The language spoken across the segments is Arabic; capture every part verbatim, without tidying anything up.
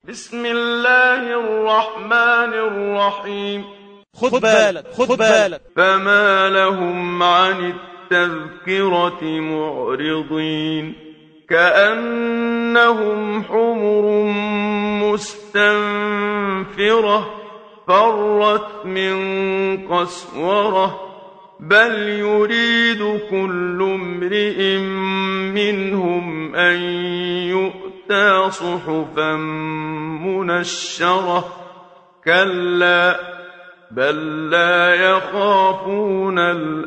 بسم الله الرحمن الرحيم خد بالك خد بالك فما لهم عن التذكرة معرضين كأنهم حمر مستنفرة فرت من قسورة بل يريد كل امرئ منهم أن يؤتى صحفا منشرة كلا بل لا يخافون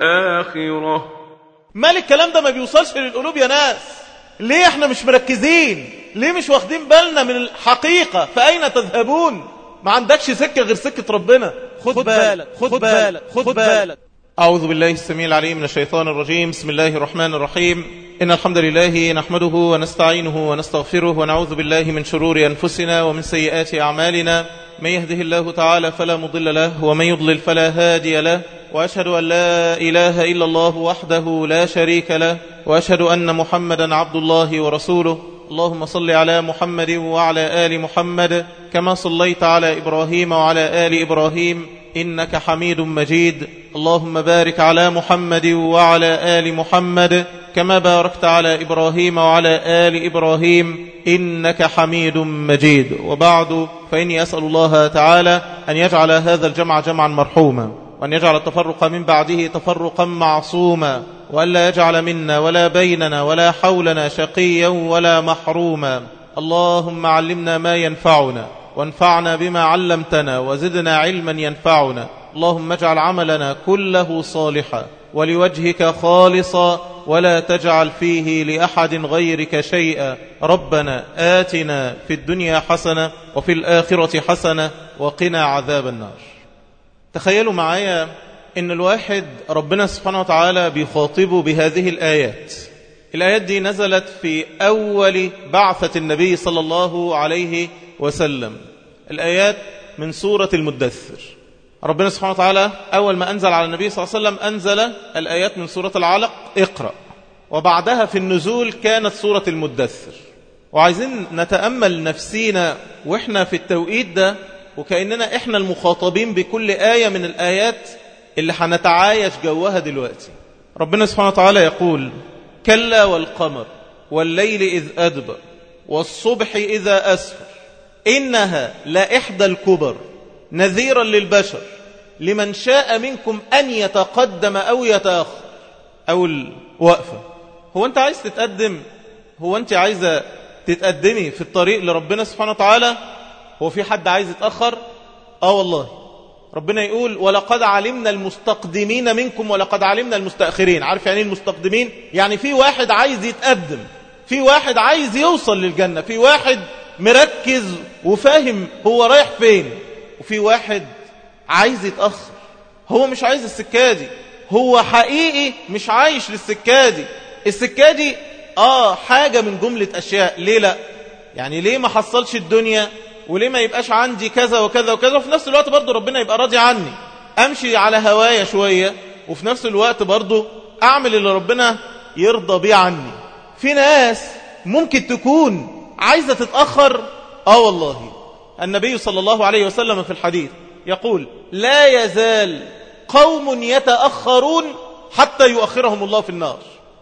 الآخرة. مال الكلام ده ما بيوصلش للقلوب يا ناس؟ ليه احنا مش مركزين؟ ليه مش واخدين بالنا من الحقيقة؟ فأين تذهبون؟ ما عندكش سكة غير سكة ربنا. خد, خد بالك خد بالك خد بالك. أعوذ بالله السميع العليم من الشيطان الرجيم. بسم الله الرحمن الرحيم. إن الحمد لله نحمده ونستعينه ونستغفره ونعوذ بالله من شرور أنفسنا ومن سيئات أعمالنا. من يهده الله تعالى فلا مضل له ومن يضلل فلا هادي له، وأشهد أن لا إله إلا الله وحده لا شريك له، وأشهد أن محمدا عبد الله ورسوله. اللهم صل على محمد وعلى آل محمد كما صليت على إبراهيم وعلى آل إبراهيم إنك حميد مجيد. اللهم بارك على محمد وعلى آل محمد كما باركت على إبراهيم وعلى آل إبراهيم إنك حميد مجيد. وبعد، فإني أسأل الله تعالى أن يجعل هذا الجمع جمعا مرحوما، وأن يجعل التفرق من بعده تفرقا معصوما، وأن لا يجعل منا ولا بيننا ولا حولنا شقيا ولا محروما. اللهم علمنا ما ينفعنا وانفعنا بما علمتنا وزدنا علما ينفعنا. اللهم اجعل عملنا كله صالحا ولوجهك خالصا ولا تجعل فيه لأحد غيرك شيئا. ربنا آتنا في الدنيا حسنة وفي الآخرة حسنة وقنا عذاب النار. تخيلوا معايا إن الواحد ربنا سبحانه وتعالى بيخاطبه بهذه الآيات. الآيات دي نزلت في أول بعثة النبي صلى الله عليه وسلم. الآيات من سورة المدثر. ربنا سبحانه وتعالى أول ما أنزل على النبي صلى الله عليه وسلم أنزل الآيات من سورة العلق اقرأ، وبعدها في النزول كانت سورة المدثر. وعايزين نتأمل نفسينا وإحنا في التوقيت ده، وكأننا إحنا المخاطبين بكل آية من الآيات اللي حنتعايش جوها دلوقتي. ربنا سبحانه وتعالى يقول: كلا والقمر والليل إذ أدبر والصبح إذا أسفر إنها لإحدى الكبر نذيرا للبشر لمن شاء منكم أن يتقدم أو يتأخر. أو الوقفة، هو أنت عايز تتقدم؟ هو أنت عايزة تتقدمي في الطريق لربنا سبحانه وتعالى؟ هو في حد عايز يتأخر؟ آه والله. ربنا يقول: ولقد علمنا المستقدمين منكم ولقد علمنا المستأخرين. عارف يعني المستقدمين؟ يعني في واحد عايز يتقدم، في واحد عايز يوصل للجنة، في واحد مركز وفاهم هو رايح فين، وفي واحد عايز يتأخر. هو مش عايز السكادي، هو حقيقي مش عايش للسكادي. السكادي آه حاجة من جملة أشياء. ليه لا؟ يعني ليه ما حصلش الدنيا، وليه ما يبقاش عندي كذا وكذا وكذا، وفي نفس الوقت برضو ربنا يبقى راضي عني، أمشي على هوايا شوية، وفي نفس الوقت برضو أعمل اللي ربنا يرضى بيه عني. في ناس ممكن تكون عايزة تتأخر. آه والله. النبي صلى الله عليه وسلم في الحديث يقول: لا يزال قوم يتأخرون حتى يؤخرهم الله في النار.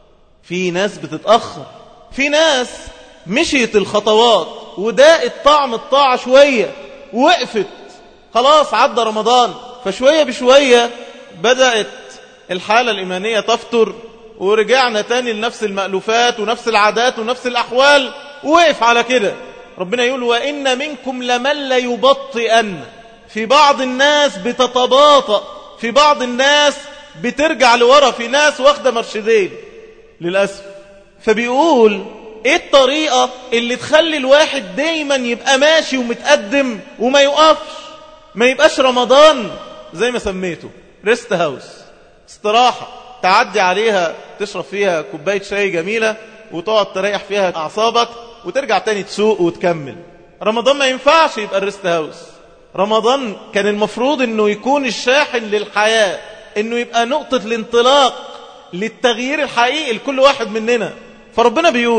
في ناس بتتأخر، في ناس مشيت الخطوات وداقت طعم الطاعة شوية، وقفت خلاص، عدى رمضان، فشوية بشوية بدأت الحالة الإيمانية تفتر، ورجعنا تاني لنفس المألوفات ونفس العادات ونفس الأحوال، وقف على كده. ربنا يقول: وإن منكم لمن ليبطئن. في بعض الناس بتتباطأ، في بعض الناس بترجع لورا، في ناس واخدة مرشدين للأسف. فبيقول: ايه الطريقة اللي تخلي الواحد دايما يبقى ماشي ومتقدم وما يقفش؟ ما يبقاش رمضان زي ما سميته ريست هاوس، استراحة تعدي عليها تشرب فيها كوباية شاي جميلة وتقعد تريح فيها أعصابك وترجع تاني تسوق وتكمل. رمضان ما ينفعش يبقى الريست هاوس. رمضان كان المفروض انه يكون الشاحن للحياة، انه يبقى نقطة الانطلاق للتغيير الحقيقي لكل واحد مننا. فربنا بيقول: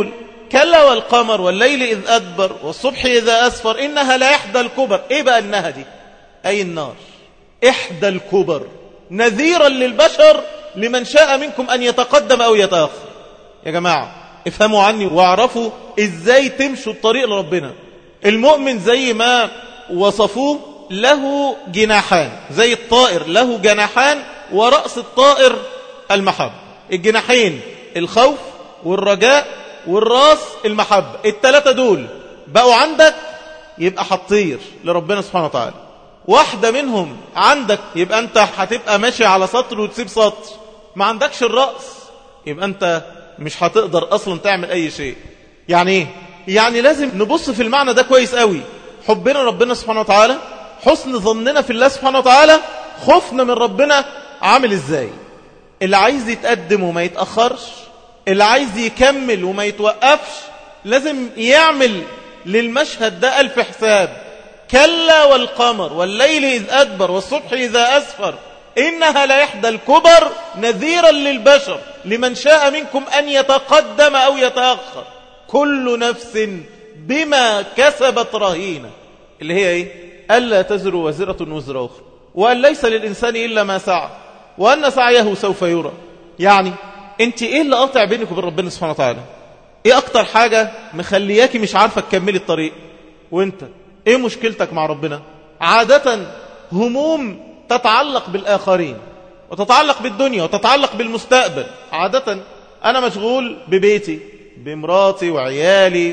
كلا والقمر والليل إذ أدبر والصبح إذا أسفر إنها لا إحدى الكبر. إيه بقى إنها دي؟ أي النار، إحدى الكبر، نذيرا للبشر لمن شاء منكم أن يتقدم أو يتأخر. يا جماعة افهموا عني واعرفوا إزاي تمشوا الطريق لربنا. المؤمن زي ما وصفوه له جناحان، زي الطائر له جناحان، ورأس الطائر المحبة. الجناحين الخوف والرجاء، والراس المحبة. الثلاثة دول بقوا عندك يبقى هتطير لربنا سبحانه وتعالى. واحدة منهم عندك يبقى انت هتبقى ماشي على سطر وتسيب سطر. ما عندكش الرأس يبقى انت مش هتقدر اصلا تعمل اي شيء. يعني ايه؟ يعني لازم نبص في المعنى ده كويس قوي. حبنا ربنا سبحانه وتعالى، حسن ظننا في الله سبحانه وتعالى، خوفنا من ربنا عامل ازاي. اللي عايز يتقدم وما يتأخرش، اللي عايز يكمل وما يتوقفش، لازم يعمل للمشهد ده ألف حساب. كلا والقمر والليل إذ أدبر والصبح إذا أسفر إنها لا إحدى الكبر نذيرا للبشر لمن شاء منكم أن يتقدم أو يتأخر كل نفس بما كسبت رهينة. اللي هي إيه؟ ألا تزر وزرة وزر أخرى، وأن ليس للإنسان إلا ما سعى، وأن سعيه سوف يرى. يعني أنت إيه اللي قاطع بينك وبين ربنا سبحانه وتعالى؟ إيه أكتر حاجة مخلياكي مش عارفة تكملي الطريق؟ وأنت إيه مشكلتك مع ربنا؟ عادة هموم تتعلق بالآخرين، وتتعلق بالدنيا، وتتعلق بالمستقبل. عادة أنا مشغول ببيتي، بمراتي وعيالي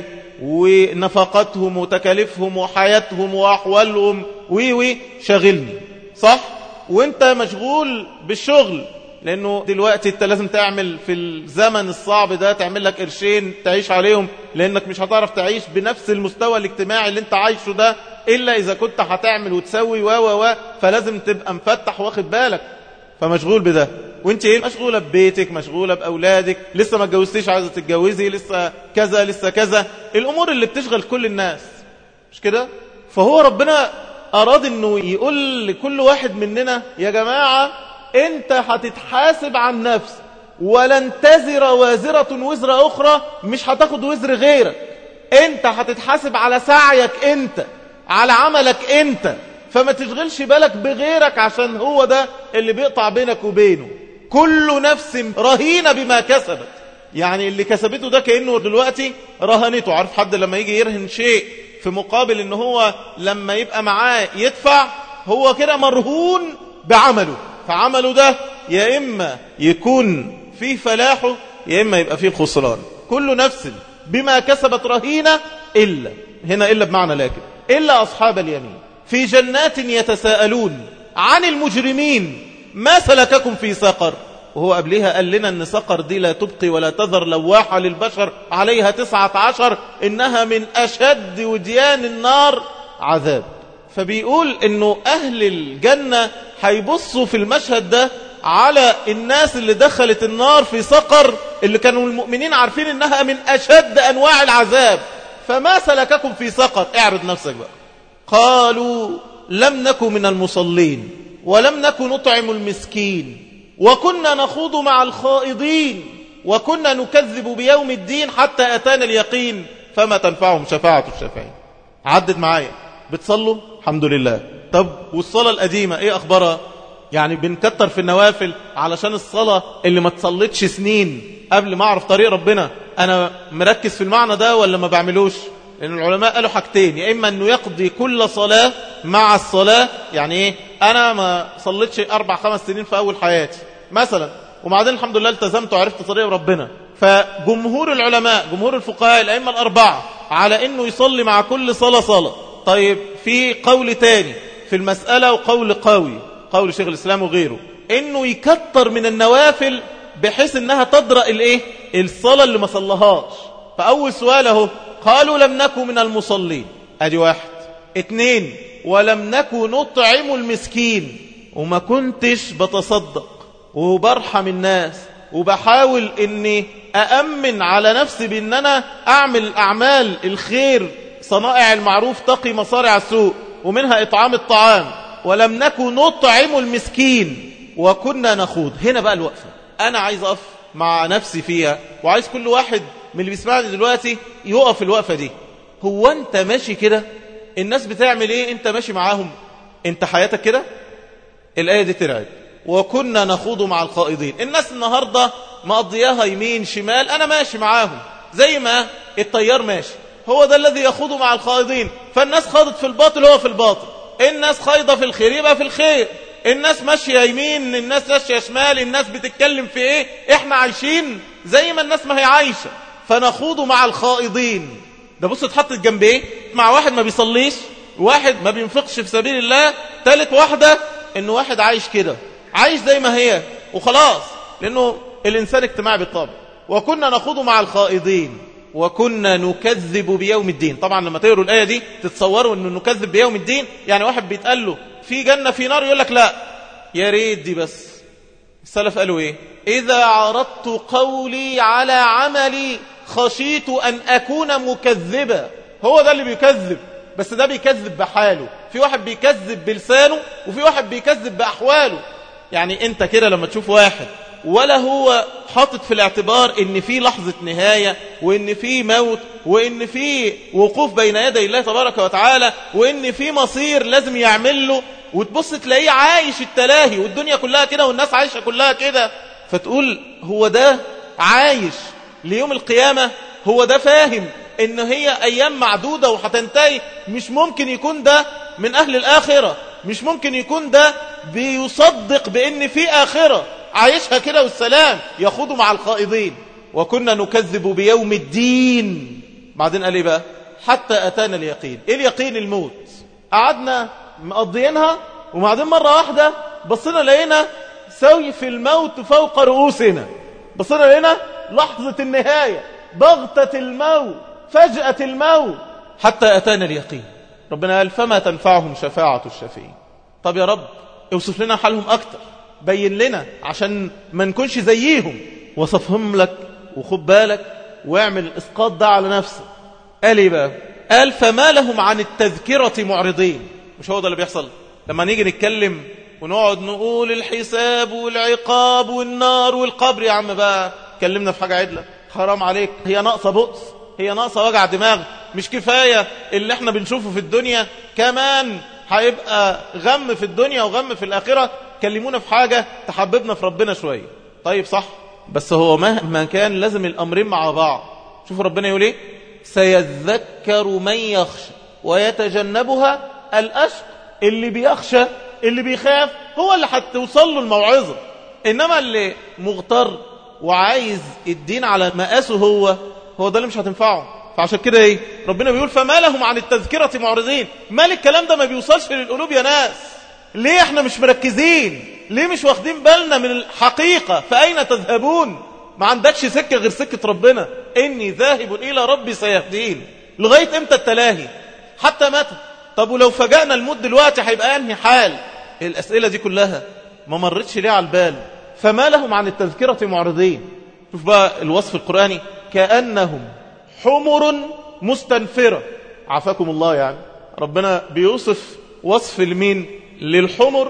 ونفقاتهم وتكاليفهم وحياتهم وأحوالهم وي شاغلني، صح؟ وانت مشغول بالشغل، لأنه دلوقتي انت لازم تعمل في الزمن الصعب ده تعمل لك قرشين تعيش عليهم، لأنك مش هتعرف تعيش بنفس المستوى الاجتماعي اللي انت عايشه ده إلا إذا كنت هتعمل وتسوي و و و فلازم تبقى مفتح واخد بالك. فمشغول بده. وانت ايه؟ مشغولة ببيتك، مشغولة بأولادك، لسه ما اتجوزتيش عايزة تتجوزي، لسه كذا لسه كذا، الأمور اللي بتشغل كل الناس، مش كده؟ فهو ربنا أراد أنه يقول لكل واحد مننا يا جماعة أنت هتتحاسب عن نفسك، ولن تزر وازرة وزر أخرى، مش هتاخد وزر غيرك. أنت هتتحاسب على سعيك أنت، على عملك أنت، فما تشغلش بالك بغيرك عشان هو ده اللي بيقطع بينك وبينه. كل نفس رهينة بما كسبت، يعني اللي كسبته ده كأنه دلوقتي رهنته. عارف حد لما يجي يرهن شيء في مقابل ان هو لما يبقى معاه يدفع، هو كده مرهون بعمله، فعمله ده يا إما يكون فيه فلاحه يا إما يبقى فيه الخسران. كل نفس بما كسبت رهينة إلا، هنا إلا بمعنى لكن، إلا أصحاب اليمين في جنات يتساءلون عن المجرمين ما سلككم في سقر. وهو قبلها قال لنا أن سقر دي لا تبقي ولا تذر، لواحة للبشر عليها تسعة عشر، إنها من أشد وديان النار عذاب. فبيقول أنه أهل الجنة هيبصوا في المشهد ده على الناس اللي دخلت النار في سقر، اللي كانوا المؤمنين عارفين أنها من أشد أنواع العذاب. فما سلككم في سقر؟ اعرض نفسك بقى. قالوا لم نكن من المصلين ولم نكن نطعم المسكين وكنا نخوض مع الخائضين وكنا نكذب بيوم الدين حتى أتانا اليقين فما تنفعهم شفاعة الشافعين. عدت معايا. بتصلوا؟ الحمد لله. طب والصلاة القديمة ايه أخبارها؟ يعني بنكتر في النوافل علشان الصلاة اللي ما تصلتش سنين قبل ما أعرف طريق ربنا أنا مركز في المعنى ده ولا ما بعملوش؟ لأن العلماء قالوا حاجتين، يا إما أنه يقضي كل صلاة مع الصلاة. يعني إيه؟ أنا ما صليتش أربع خمس سنين في أول حياتي مثلا، وبعدين الحمد لله التزمت وعرفت طريق ربنا. فجمهور العلماء، جمهور الفقهاء الأئمة الأربعة على أنه يصلي مع كل صلاة صلاة. طيب في قول تاني في المسألة وقول قوي، قول شيخ الإسلام وغيره، أنه يكتر من النوافل بحيث أنها تدرأ الإيه؟ الصلاة اللي ما صلهاش. فأول سؤال اهو، قالوا لم نكن من المصلين، ادي واحد. اتنين، ولم نكن نطعم المسكين، وما كنتش بتصدق وبرحم الناس وبحاول اني أأمن على نفسي بان انا اعمل اعمال الخير، صنائع المعروف تقي مصارع السوء، ومنها اطعام الطعام. ولم نكن نطعم المسكين وكنا نخوض. هنا بقى الوقفة انا عايز اقف مع نفسي فيها، وعايز كل واحد من اللي بيسمعني دلوقتي يقف الوقفة دي. هو انت ماشي كده؟ الناس بتعمل ايه انت ماشي معاهم؟ انت حياتك كده؟ الآية دي ترعب. وكنا نخوض مع الخائضين. الناس النهاردة مقضياها يمين شمال، انا ماشي معاهم زي ما الطيار ماشي. هو ده الذي يخوض مع الخائضين. فالناس خاضت في الباطل، هو في الباطل. الناس خايضة في الخير، يبقى في الخير. الناس ماشية يمين، الناس ماشية شمال، الناس بتتكلم في ايه، احنا عايشين زي ما الناس ما هي عايشة. فنخوض مع الخائضين. ده بص اتحطت جنب ايه؟ مع واحد ما بيصليش، واحد ما بينفقش في سبيل الله، ثالث واحدة انه واحد عايش كده، عايش زي ما هي وخلاص، لانه الانسان اجتماعي بالطبع. وكنا نخوض مع الخائضين وكنا نكذب بيوم الدين. طبعا لما تقروا الآية دي تتصوروا انه نكذب بيوم الدين يعني واحد بيتقال له في جنة في نار يقول لك لا يا ريت دي بس. السلف قالوا ايه؟ إذا عرضت قولي على عملي خشيت أن أكون مكذبا. هو ده اللي بيكذب، بس ده بيكذب بحاله. في واحد بيكذب بلسانه وفي واحد بيكذب بأحواله. يعني انت كده لما تشوف واحد ولا هو حاطط في الاعتبار ان في لحظة نهاية وان في موت وان في وقوف بين يدي الله تبارك وتعالى وان في مصير لازم يعمل له، وتبص تلاقيه عايش التلاهي والدنيا كلها كده والناس عايشة كلها كده، فتقول هو ده عايش ليوم القيامة؟ هو ده فاهم ان هي ايام معدودة وهتنتهي؟ مش ممكن يكون ده من اهل الاخرة، مش ممكن يكون ده بيصدق بان في اخرة عايشها كده والسلام. يخوض مع الخائضين وكنا نكذب بيوم الدين. بعدين قال ايه بقى؟ حتى اتانا اليقين. ايه اليقين؟ الموت. قعدنا مقضيينها وبعدين مرة واحدة بصينا لقينا سيف الموت فوق رؤوسنا، بصينا لقينا لحظة النهاية، ضغطة الموت، فجأة الموت. حتى اتانا اليقين. ربنا قال فما تنفعهم شفاعة الشافعين. طب يا رب اوصف لنا حالهم اكتر، بين لنا عشان ما نكونش زيهم. وصفهم لك وخد بالك واعمل الاسقاط ده على نفسك. قال ايه بقى؟ قال فما لهم عن التذكرة معرضين. مش هو ده اللي بيحصل لما نيجي نتكلم ونقعد نقول الحساب والعقاب والنار والقبر؟ يا عم بقى كلمنا في حاجة عدلة، حرام عليك. هي ناقصة بؤس؟ هي ناقصة وجع دماغ؟ مش كفاية اللي احنا بنشوفه في الدنيا؟ كمان هيبقى غم في الدنيا وغم في الآخرة. كلمونا في حاجة تحببنا في ربنا شوية. طيب صح، بس هو مهما كان لازم الأمرين مع بعض. شوفوا ربنا يقول ايه؟ سيذكر من يخشى ويتجنبها الأشقى. اللي بيخشى اللي بيخاف هو اللي هتوصل له الموعظة. إنما اللي مغتر وعايز الدين على مقاسه هو هو ده اللي مش هتنفعه. فعشان كده ايه ربنا بيقول فما لهم عن التذكرة معرضين. مال الكلام ده ما بيوصلش للقلوب يا ناس؟ ليه احنا مش مركزين؟ ليه مش واخدين بالنا من الحقيقة؟ فأين تذهبون؟ ما عندكش سكة غير سكة ربنا. إني ذاهب إلى ربي سيهدين. لغاية امتى التلاهي؟ حتى متى؟ طب ولو فجأنا الموت دلوقتي هيبقى انهي حال؟ الأسئلة دي كلها ما مرتش ليه على البال. فما لهم عن التذكرة معرضين. شوف بقى الوصف القرآني، كأنهم حمر مستنفرة. عافاكم الله. يعني ربنا بيوصف وصف المين؟ للحمر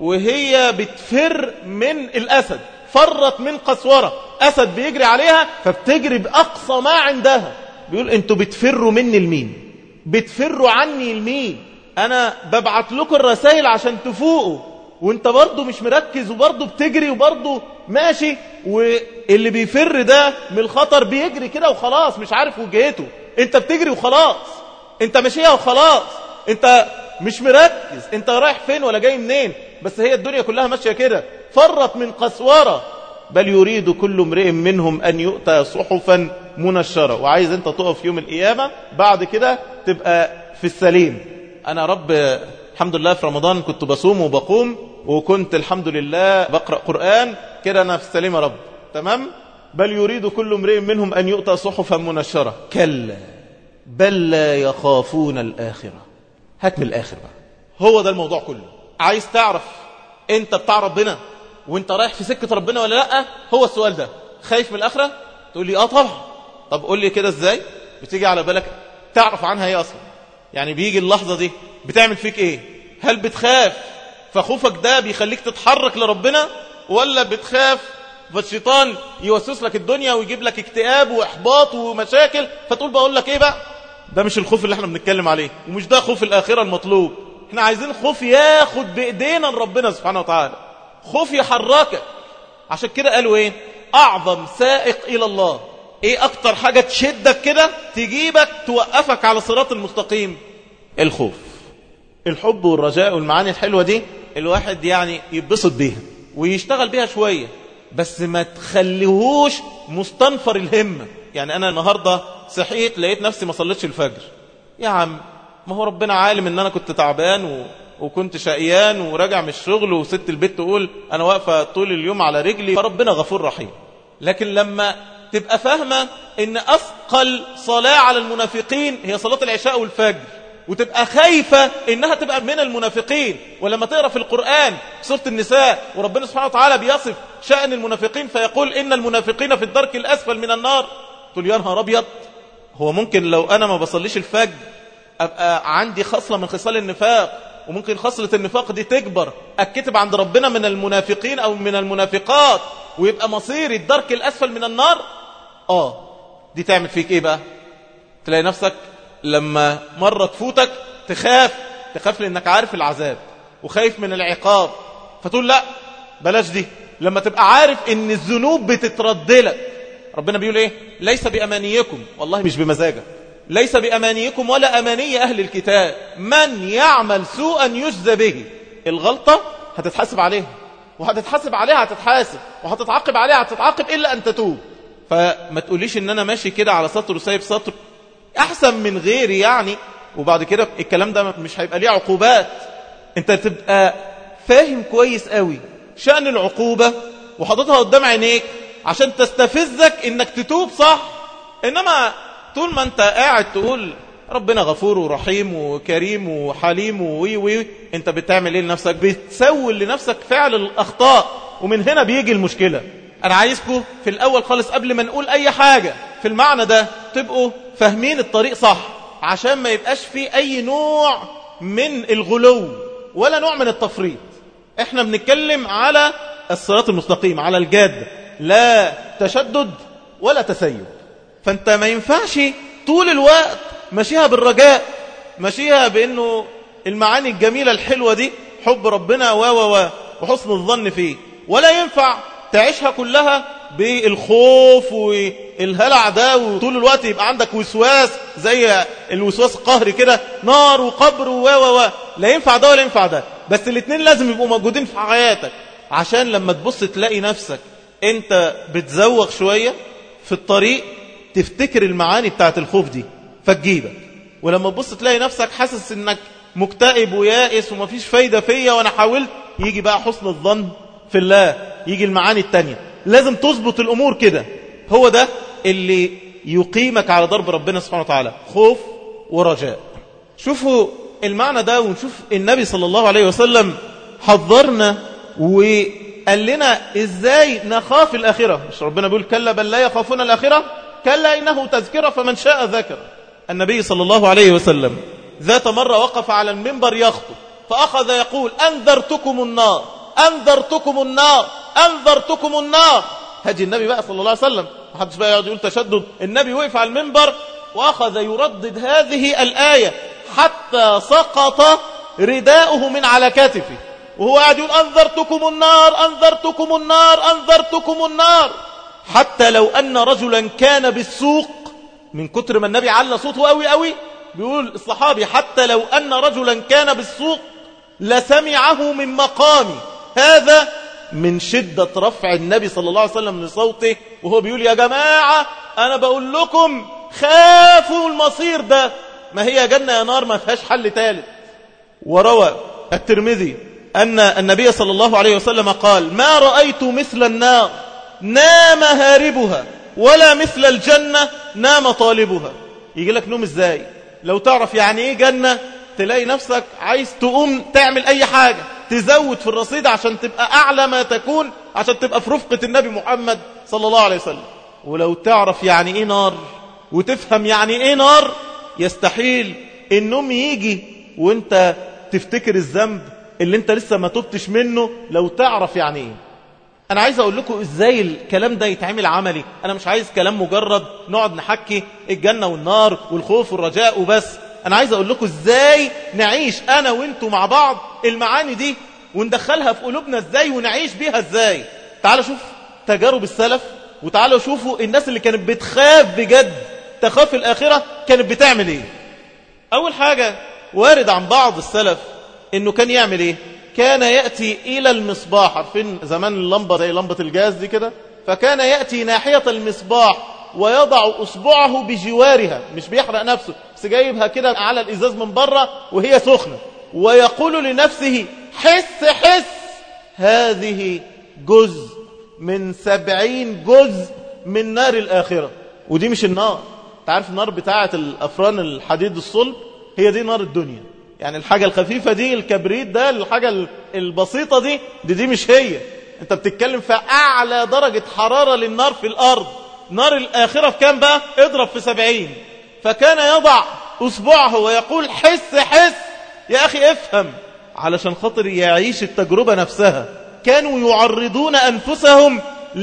وهي بتفر من الأسد. فرت من قسورة، أسد بيجري عليها فبتجري بأقصى ما عندها. بيقول انتوا بتفروا مني المين؟ بتفروا عني المين؟ أنا ببعت لكم الرسائل عشان تفوقوا وانت برضو مش مركز وبرضو بتجري وبرضو ماشي. واللي بيفر ده من الخطر بيجري كده وخلاص مش عارف وجهته. انت بتجري وخلاص، انت ماشيها وخلاص، انت مش مركز انت رايح فين ولا جاي منين. بس هي الدنيا كلها ماشية كده. فرت من قسورة. بل يريد كل امرئ منهم أن يؤتى صحفا منشرة. وعايز انت تقف يوم القيامة بعد كده تبقى في السليم. أنا رب الحمد لله في رمضان كنت بصوم وبقوم وكنت الحمد لله بقرأ قرآن كده، أنا في السليم يا رب تمام. بل يريد كل امرئ منهم أن يؤتى صحفا منشرة. كلا بل لا يخافون الآخرة. هات من الآخر بقى. هو ده الموضوع كله. عايز تعرف انت بتاع ربنا وانت رايح في سكة ربنا ولا لا؟ هو السؤال ده. خايف من الآخرة؟ تقول لي اه طبعا. طب قول لي كده ازاي بتيجي على بالك تعرف عنها ايه اصلا؟ يعني بيجي اللحظة دي بتعمل فيك ايه؟ هل بتخاف فخوفك ده بيخليك تتحرك لربنا، ولا بتخاف فالشيطان يوسوس لك الدنيا ويجيب لك اكتئاب واحباط ومشاكل، فتقول بقول لك ايه بقى، ده مش الخوف اللي احنا بنتكلم عليه، ومش ده خوف الاخره المطلوب. احنا عايزين خوف ياخد بايدينا لربنا سبحانه وتعالى، خوف يحركك. عشان كده قالوا ايه؟ اعظم سائق الى الله. ايه اكتر حاجه تشدك كده تجيبك توقفك على الصراط المستقيم؟ الخوف. الحب والرجاء والمعاني الحلوه دي الواحد يعني يتبسط بيها ويشتغل بيها شويه، بس ما تخليهوش مستنفر الهمه. يعني انا النهارده صحيت لقيت نفسي ما صليتش الفجر، يا عم ما هو ربنا عالم ان انا كنت تعبان و... وكنت شقيان وراجع من الشغل، وست البيت تقول انا واقفه طول اليوم على رجلي، فربنا غفور رحيم. لكن لما تبقى فاهمه ان اثقل صلاه على المنافقين هي صلاه العشاء والفجر، وتبقى خايفه انها تبقى من المنافقين، ولما تقرا في القران سوره النساء وربنا سبحانه وتعالى بيصف شأن المنافقين فيقول ان المنافقين في الدرك الاسفل من النار، تقول يا نهار ابيض، هو ممكن لو انا ما بصليش الفجر ابقى عندي خصله من خصال النفاق، وممكن خصله النفاق دي تكبر اتكتب عند ربنا من المنافقين او من المنافقات، ويبقى مصيري الدرك الاسفل من النار؟ اه دي تعمل فيك ايه بقى؟ تلاقي نفسك لما مرة تفوتك تخاف تخاف لانك عارف العذاب وخايف من العقاب، فتقول لا بلاش دي. لما تبقى عارف ان الذنوب بتتردلك، ربنا بيقول ايه؟ ليس بأمانيكم، والله مش بمزاجك، ليس بأمانيكم ولا أماني أهل الكتاب، من يعمل سوءا يجزى به. الغلطة هتتحاسب عليها، وهتتحاسب عليها هتتحاسب، وهتتعاقب عليها هتتعاقب إلا أن تتوب. فما تقوليش ان انا ماشي كده على سطر وسايب سطر احسن من غيري يعني، وبعد كده الكلام ده مش هيبقى ليه عقوبات. انت تبقى فاهم كويس قوي شأن العقوبة وحاططها قدام عينيك عشان تستفزك انك تتوب صح. انما طول ما انت قاعد تقول ربنا غفور ورحيم وكريم وحليم ووي وي، انت بتعمل ايه لنفسك؟ بتسول لنفسك فعل الاخطاء، ومن هنا بيجي المشكلة. انا عايزكم في الاول خالص قبل ما نقول اي حاجة في المعنى ده تبقوا فاهمين الطريق صح، عشان ما يبقاش فيه اي نوع من الغلو ولا نوع من التفريط. احنا بنتكلم على الصراط المستقيم، على الجاد، لا تشدد ولا تسيب. فانت ما ينفعش طول الوقت ماشيها بالرجاء، ماشيها بانه المعاني الجميلة الحلوة دي حب ربنا و و وحسن الظن فيه، ولا ينفع تعيشها كلها بالخوف والهلع ده، وطول الوقت يبقى عندك وسواس زي الوسواس القهري كده، نار وقبر و و لا ينفع ده ولا ينفع ده. بس الاثنين لازم يبقوا موجودين في حياتك، عشان لما تبص تلاقي نفسك انت بتزوغ شوية في الطريق تفتكر المعاني بتاعت الخوف دي فتجيبك، ولما تبص تلاقي نفسك حاسس انك مكتئب ويائس ومفيش فايدة فيا وانا حاولت، يجي بقى حسن الظن في الله، يجي المعاني التانية. لازم تظبط الأمور كده، هو ده اللي يقيمك على ضرب ربنا سبحانه وتعالى، خوف ورجاء. شوفوا المعنى ده، ونشوف النبي صلى الله عليه وسلم حذرنا وقال لنا ازاي نخاف الآخرة. مش ربنا بيقول كلا بل لا يخافون الآخرة، كلا إنه تذكرة فمن شاء ذكر. النبي صلى الله عليه وسلم ذات مرة وقف على المنبر يخطب، فأخذ يقول أنذرتكم النار أنذرتكم النار أنذرتكم النار. هاجي النبي بقى صلى الله عليه وسلم، محدش بقى يقعد يقول تشدد، النبي وقف على المنبر وأخذ يردد هذه الآية حتى سقط رداؤه من على كتفه، وهو قاعد يقول أنذرتكم النار أنذرتكم النار أنذرتكم النار. حتى لو أن رجلا كان بالسوق، من كتر ما النبي على صوته قوي قوي، بيقول الصحابي حتى لو أن رجلا كان بالسوق لسمعه من مقامي. هذا من شدة رفع النبي صلى الله عليه وسلم لصوته، وهو بيقول يا جماعة أنا بقول لكم خافوا المصير ده، ما هي جنة يا نار، ما فيهاش حل ثالث. وروى الترمذي أن النبي صلى الله عليه وسلم قال ما رأيت مثل النار نام هاربها ولا مثل الجنة نام طالبها. يجي لك نوم ازاي؟ لو تعرف يعني ايه جنة تلاقي نفسك عايز تقوم تعمل اي حاجة، تزود في الرصيد عشان تبقى اعلى ما تكون، عشان تبقى في رفقة النبي محمد صلى الله عليه وسلم. ولو تعرف يعني ايه نار وتفهم يعني ايه نار، يستحيل النوم يجي وانت تفتكر الذنب اللي انت لسه ما تبتش منه. لو تعرف يعني ايه، أنا عايز أقول لكم إزاي الكلام ده يتعمل عملي. أنا مش عايز كلام مجرد نقعد نحكي الجنة والنار والخوف والرجاء وبس. أنا عايز أقول لكم إزاي نعيش أنا وإنتوا مع بعض المعاني دي وندخلها في قلوبنا إزاي ونعيش بيها إزاي. تعالوا شوف تجارب السلف، وتعالوا شوفوا الناس اللي كانت بتخاف بجد، تخاف الآخرة، كانت بتعمل إيه. أول حاجة وارد عن بعض السلف إنه كان يعمل إيه؟ كان يأتي إلى المصباح. عارفين زمان اللمبة زي لمبة الجاز دي كده، فكان يأتي ناحية المصباح ويضع أصبعه بجوارها، مش بيحرق نفسه بس جايبها كده على الإزاز من بره وهي سخنة، ويقول لنفسه حس حس هذه جزء من سبعين جزء من نار الآخرة. ودي مش النار، تعرف النار بتاعة الأفران الحديد الصلب هي دي نار الدنيا. يعني الحاجة الخفيفة دي الكبريت ده، الحاجة البسيطة دي دي, دي مش هي. انت بتتكلم في أعلى درجة حرارة للنار في الأرض. نار الآخرة في كام بقى؟ اضرب في سبعين. فكان يضع أصبعه ويقول حس حس يا أخي افهم، علشان خاطر يعيش التجربة نفسها. كانوا يعرضون أنفسهم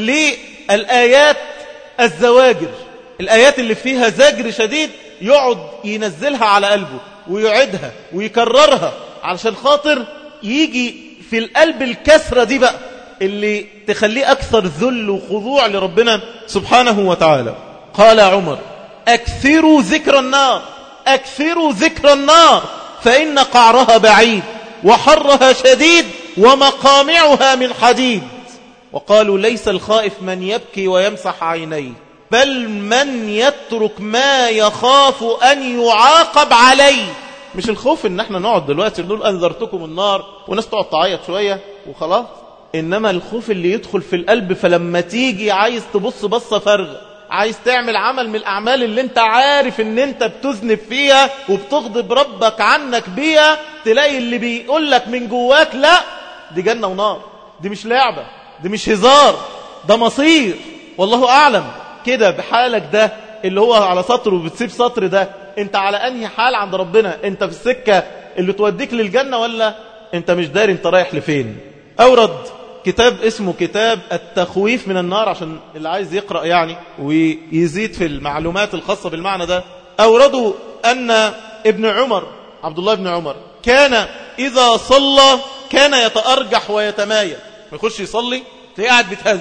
للآيات الزواجر، الآيات اللي فيها زجر شديد، يقعد ينزلها على قلبه ويعيدها ويكررها علشان خاطر يجي في القلب الكسرة دي بقى اللي تخليه أكثر ذل وخضوع لربنا سبحانه وتعالى. قال عمر أكثروا ذكر النار، أكثروا ذكر النار فإن قعرها بعيد وحرها شديد ومقامعها من حديد. وقالوا ليس الخائف من يبكي ويمسح عينيه، بل من يترك ما يخاف أن يعاقب عليه. مش الخوف ان احنا نقعد دلوقتي نقول أنذرتكم النار وناس تقعد تعيط شوية وخلاص، إنما الخوف اللي يدخل في القلب، فلما تيجي عايز تبص بصة فارغة، عايز تعمل عمل من الأعمال اللي انت عارف ان انت بتذنب فيها وبتغضب ربك عنك بيها، تلاقي اللي بيقول لك من جواك لا دي جنة ونار، دي مش لعبة، دي مش هزار، ده مصير. والله أعلم كده بحالك ده اللي هو على سطر وبتسيب سطر ده، انت على انهي حال عند ربنا؟ انت في السكة اللي توديك للجنة ولا انت مش داري انت رايح لفين؟ أورد كتاب اسمه كتاب التخويف من النار، عشان اللي عايز يقرأ يعني ويزيد في المعلومات الخاصة بالمعنى ده. أوردوا أن ابن عمر، عبد الله بن عمر، كان إذا صلى كان يتأرجح ويتمايل، ما يخش يصلي تلاقيه قاعد بيتهز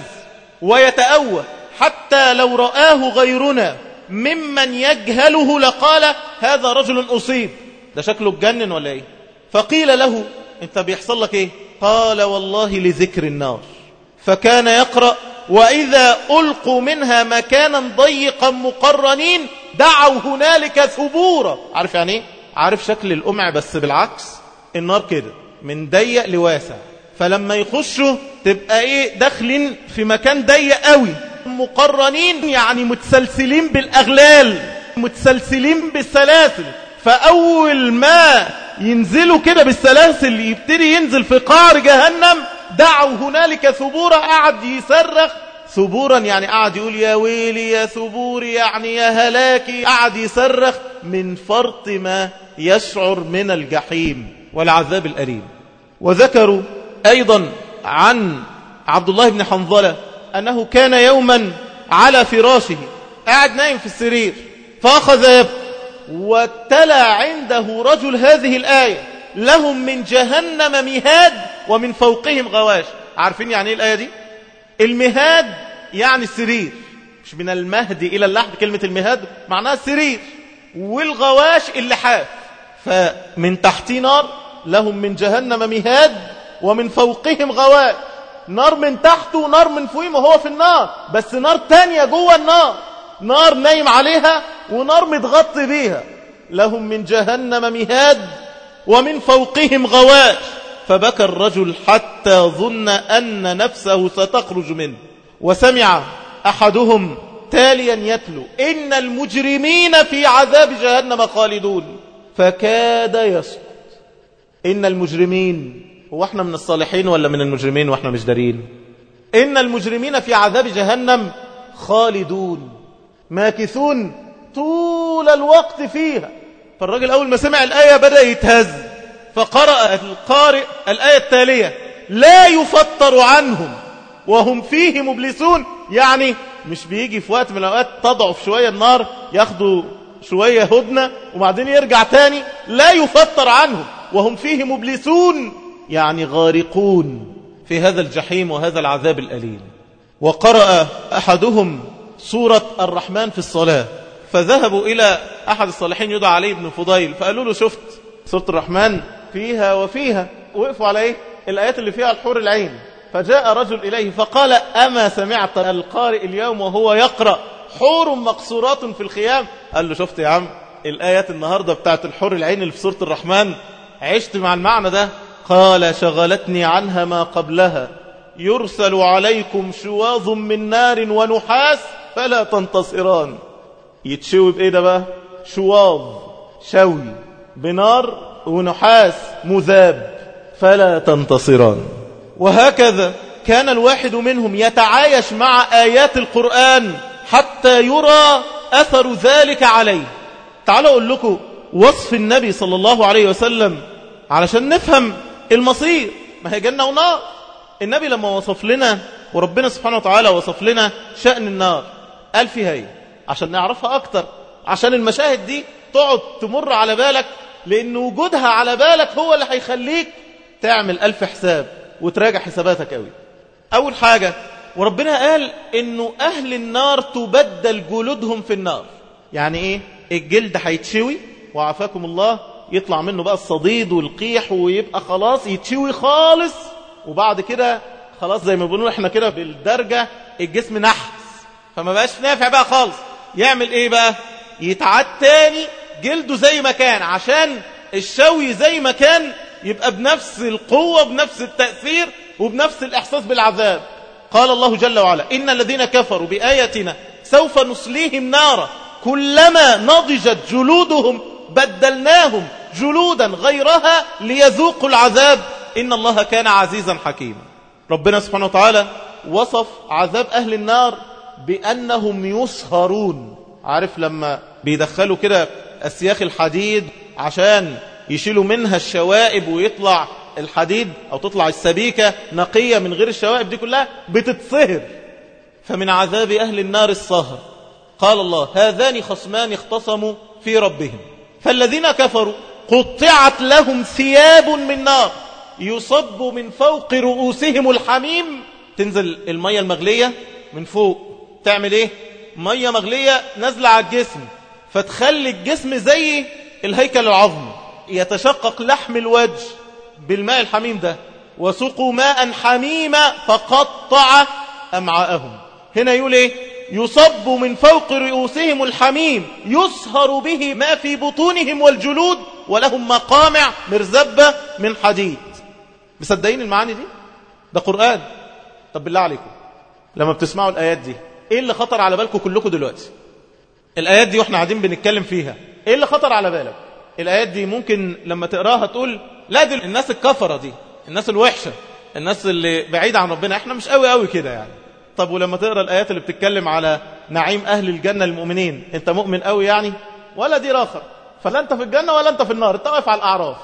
ويتأوه، حتى لو رآه غيرنا ممن يجهله لقال هذا رجل أصيب، ده شكله اتجنن ولا ايه؟ فقيل له انت بيحصل لك ايه؟ قال والله لذكر النار. فكان يقرأ وإذا ألقوا منها مكانا ضيقا مقرنين دعوا هنالك ثبورا. عارف يعني ايه؟ عارف شكل القمع بس بالعكس، النار كده من ضيق لواسع، فلما يخشوا تبقى ايه؟ داخلين في مكان ضيق قوي، مقرنين يعني متسلسلين بالأغلال، متسلسلين بالسلاسل. فأول ما ينزلوا كده بالسلاسل يبتدي ينزل في قعر جهنم دعوا هنالك ثبورا. قعد يصرخ ثبورا يعني قعد يقول يا ويلي يا ثبوري يعني يا هلاكي، قعد يصرخ من فرط ما يشعر من الجحيم والعذاب الأليم. وذكروا أيضا عن عبد الله بن حنظلة أنه كان يوما على فراشه قاعد نايم في السرير، فأخذ يبكي وتلا عنده رجل هذه الآية لهم من جهنم مهاد ومن فوقهم غواش. عارفين يعني ايه الآية دي؟ المهاد يعني السرير، مش من المهد إلى اللحد، كلمة المهاد معناها السرير، والغواش اللحاف. فمن تحتي نار لهم من جهنم مهاد ومن فوقهم غواش، نار من تحته ونار من فوقه وهو في النار، بس نار تانية جوه النار، نار نايم عليها ونار متغطي بيها. لهم من جهنم مهاد ومن فوقهم غواش. فبكى الرجل حتى ظن أن نفسه ستخرج منه. وسمع أحدهم تاليا يتلو إن المجرمين في عذاب جهنم خالدون، فكاد يسقط. إن المجرمين، هو احنا من الصالحين ولا من المجرمين واحنا مش دارين؟ إن المجرمين في عذاب جهنم خالدون ماكثون طول الوقت فيها. فالراجل أول ما سمع الآية بدأ يتهز، فقرأ القارئ الآية التالية لا يفتر عنهم وهم فيه مبلسون، يعني مش بيجي في وقت من الأوقات تضعف شوية النار ياخدوا شوية هدنة وبعدين يرجع تاني، لا يفتر عنهم وهم فيه مبلسون، يعني غارقون في هذا الجحيم وهذا العذاب الأليم. وقرأ أحدهم سورة الرحمن في الصلاة، فذهبوا إلى أحد الصالحين يدعى علي بن فضيل، فقالوا له شفت سورة الرحمن فيها وفيها، وقفوا على إيه؟ الآيات اللي فيها الحور العين. فجاء رجل إليه فقال أما سمعت القارئ اليوم وهو يقرأ حور مقصورات في الخيام؟ قال له شفت يا عم الآيات النهاردة بتاعت الحور العين اللي في سورة الرحمن، عشت مع المعنى ده. قال شغلتني عنها ما قبلها، يرسل عليكم شواظ من نار ونحاس فلا تنتصران. يتشوي بإيه ده بقى؟ شواظ شوي بنار ونحاس مذاب فلا تنتصران. وهكذا كان الواحد منهم يتعايش مع آيات القرآن حتى يرى أثر ذلك عليه. تعالوا أقول لكم وصف النبي صلى الله عليه وسلم علشان نفهم المصير، ما هي جنة ونار. النبي لما وصف لنا وربنا سبحانه وتعالى وصف لنا شأن النار قال فيها ايه عشان نعرفها أكتر، عشان المشاهد دي تقعد تمر على بالك، لأن وجودها على بالك هو اللي هيخليك تعمل ألف حساب وتراجع حساباتك قوي. أول حاجة وربنا قال إنه أهل النار تبدل جلودهم في النار. يعني إيه؟ الجلد هيتشوي وعافاكم الله، يطلع منه بقى الصديد والقيح ويبقى خلاص يتشوي خالص، وبعد كده خلاص زي ما بنقول احنا كده بالدرجة الجسم نحس، فما بقاش نافع بقى خالص. يعمل ايه بقى؟ يتعاد تاني جلده زي ما كان، عشان الشوي زي ما كان يبقى بنفس القوة بنفس التأثير وبنفس الإحساس بالعذاب. قال الله جل وعلا إن الذين كفروا بآياتنا سوف نصليهم نارا كلما نضجت جلودهم بدلناهم جلودا غيرها ليذوقوا العذاب إن الله كان عزيزا حكيما. ربنا سبحانه وتعالى وصف عذاب أهل النار بأنهم يسهرون. عارف لما بيدخلوا كده أسياخ الحديد عشان يشيلوا منها الشوائب ويطلع الحديد أو تطلع السبيكة نقية من غير الشوائب دي كلها بتتصهر. فمن عذاب أهل النار الصهر. قال الله هذان خصمان اختصموا في ربهم فالذين كفروا قطعت لهم ثياب من نار يصب من فوق رؤوسهم الحميم. تنزل المية المغلية من فوق تعمل ايه؟ مية مغلية نزل على الجسم فتخلي الجسم زي الهيكل العظمي، يتشقق لحم الوجه بالماء الحميم ده. وسقوا ماء حميما فقطع أمعاءهم. هنا يقول ايه؟ يصب من فوق رؤوسهم الحميم يسهر به ما في بطونهم والجلود ولهم مقامع مرزبة من حديد. مصدقين المعاني دي؟ ده قرآن. طب بالله عليكم لما بتسمعوا الآيات دي ايه اللي خطر على بالكم كلكم دلوقتي؟ الآيات دي واحنا قاعدين بنتكلم فيها ايه اللي خطر على بالك؟ الآيات دي ممكن لما تقراها تقول لا دي الناس الكفرة دي، الناس الوحشة، الناس اللي بعيدة عن ربنا، احنا مش قوي قوي كده يعني. طب ولما تقرأ الآيات اللي بتتكلم على نعيم أهل الجنة المؤمنين انت مؤمن قوي يعني؟ ولا دي راخر، فلا انت في الجنة ولا انت في النار، انت واقف على الأعراف.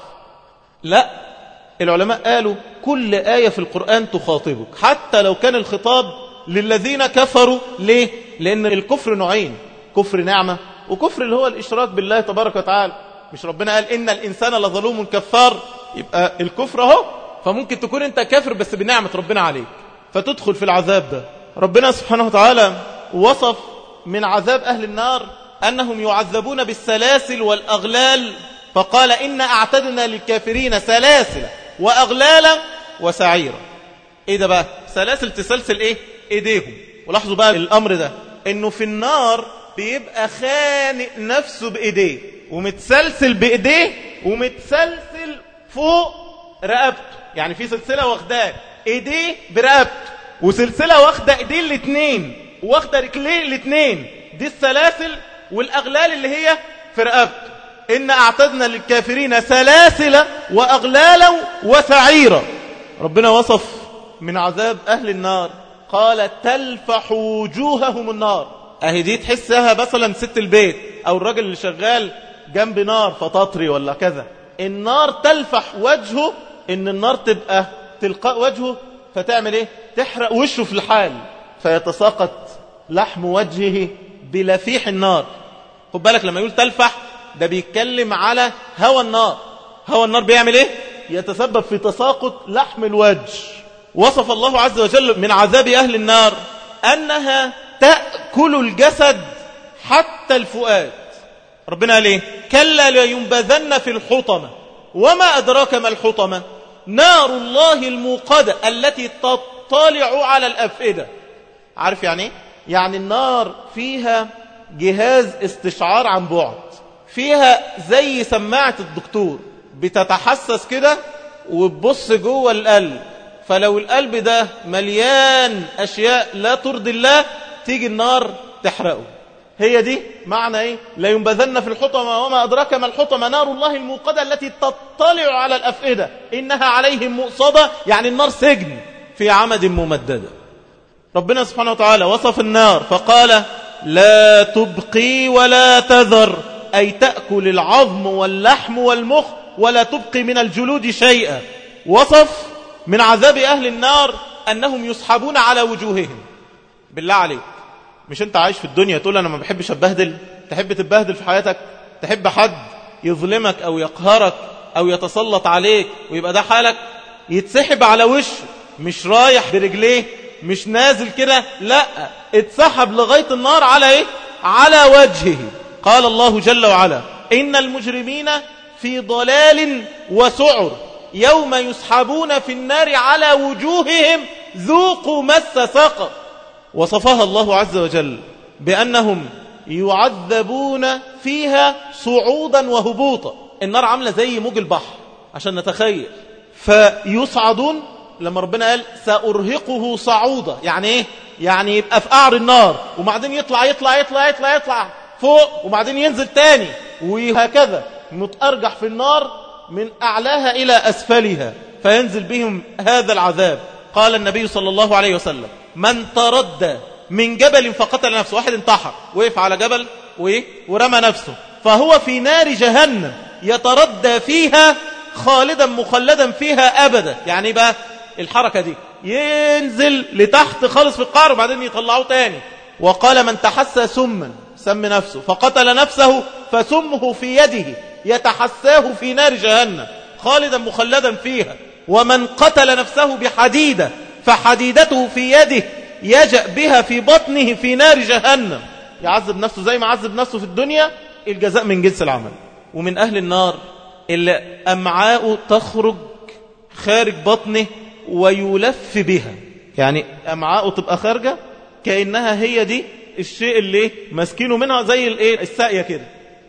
لا، العلماء قالوا كل آية في القرآن تخاطبك حتى لو كان الخطاب للذين كفروا. ليه؟ لأن الكفر نوعين، كفر نعمة وكفر اللي هو الإشراك بالله تبارك وتعالى. مش ربنا قال إن الإنسان لظلوم كفار؟ يبقى الكفر اهو. فممكن تكون انت كافر بس بنعمة ربنا عليك فتدخل في العذاب ده. ربنا سبحانه وتعالى وصف من عذاب أهل النار أنهم يعذبون بالسلاسل والأغلال، فقال إن أعتدنا للكافرين سلاسل وأغلالا وسعيرا. إيه ده بقى؟ سلاسل تسلسل إيه؟ إيديهم. ولاحظوا بقى الأمر ده إنه في النار بيبقى خانق نفسه بإيديه ومتسلسل بإيديه ومتسلسل فوق رقبته، يعني في سلسلة واخداه إيديه برقبته وسلسلة واخدة إيديه الاثنين واخدة رجليه الاثنين، دي السلاسل والأغلال اللي هي في رقبته. إن أعتدنا للكافرين سلاسل وأغلالا وسعيرا. ربنا وصف من عذاب أهل النار قال تلفح وجوههم النار. أهي دي تحسها مثلا ست البيت أو الراجل اللي شغال جنب نار فطاطري ولا كذا، النار تلفح وجهه، إن النار تبقى تلقاء وجهه فتعمل ايه؟ تحرق وشه في الحال فيتساقط لحم وجهه بلفيح النار. خد بالك لما يقول تلفح ده بيتكلم على هوى النار. هوى النار بيعمل ايه؟ يتسبب في تساقط لحم الوجه. وصف الله عز وجل من عذاب أهل النار أنها تأكل الجسد حتى الفؤاد. ربنا قال ايه؟ كلا لينبذن في الحطمة. وما أدراك ما الحطمة؟ نار الله الموقدة التي تطلع على الأفئدة. عارف يعني ايه؟ يعني النار فيها جهاز استشعار عن بعد، فيها زي سماعة الدكتور بتتحسس كده وتبص جوه القلب، فلو القلب ده مليان أشياء لا ترضي الله تيجي النار تحرقه. هي دي معنى ايه؟ لا ينبذن في الحطمة. وما أدراك ما الحطمة؟ نار الله الموقدة التي تطلع على الأفئدة إنها عليهم مؤصدة، يعني النار سجن في عمد ممددة. ربنا سبحانه وتعالى وصف النار فقال لا تبقي ولا تذر، أي تأكل العظم واللحم والمخ ولا تبقي من الجلود شيئا. وصف من عذاب أهل النار أنهم يسحبون على وجوههم. بالله عليك، مش انت عايش في الدنيا تقول انا ما بحبش اتبهدل؟ تحب تتبهدل في حياتك؟ تحب حد يظلمك او يقهرك او يتسلط عليك ويبقى ده حالك؟ يتسحب على وشه، مش رايح برجليه، مش نازل كده، لا، اتسحب لغاية النار على ايه؟ على وجهه. قال الله جل وعلا إن المجرمين في ضلال وسعر يوم يسحبون في النار على وجوههم ذوقوا مس سقر. وصفها الله عز وجل بأنهم يعذبون فيها صعودا وهبوطا. النار عاملة زي موج البحر عشان نتخيل، فيصعدون لما ربنا قال سأرهقه صعودا، يعني ايه؟ يعني يبقى في قعر النار وبعدين يطلع يطلع يطلع يطلع يطلع فوق وبعدين ينزل تاني، وهكذا متأرجح في النار من أعلاها إلى أسفلها فينزل بهم هذا العذاب. قال النبي صلى الله عليه وسلم من تردى من جبل فقتل نفسه، واحد انتحر وقف على جبل ورمى نفسه، فهو في نار جهنم يتردى فيها خالدا مخلدا فيها أبدا. يعني بقى الحركة دي ينزل لتحت خالص في القعر وبعدين يطلعوه تاني. وقال من تحسى سما، سم نفسه فقتل نفسه فسمه في يده يتحساه في نار جهنم خالدا مخلدا فيها. ومن قتل نفسه بحديدة فحديدته في يده يجأ بها في بطنه في نار جهنم. يعذب نفسه زي ما عذب نفسه في الدنيا، الجزاء من جنس العمل. ومن أهل النار اللي أمعاءه تخرج خارج بطنه ويلف بها، يعني أمعاءه تبقى خارجة كأنها هي دي الشيء اللي مسكينه منها زي الايه الساقية كده،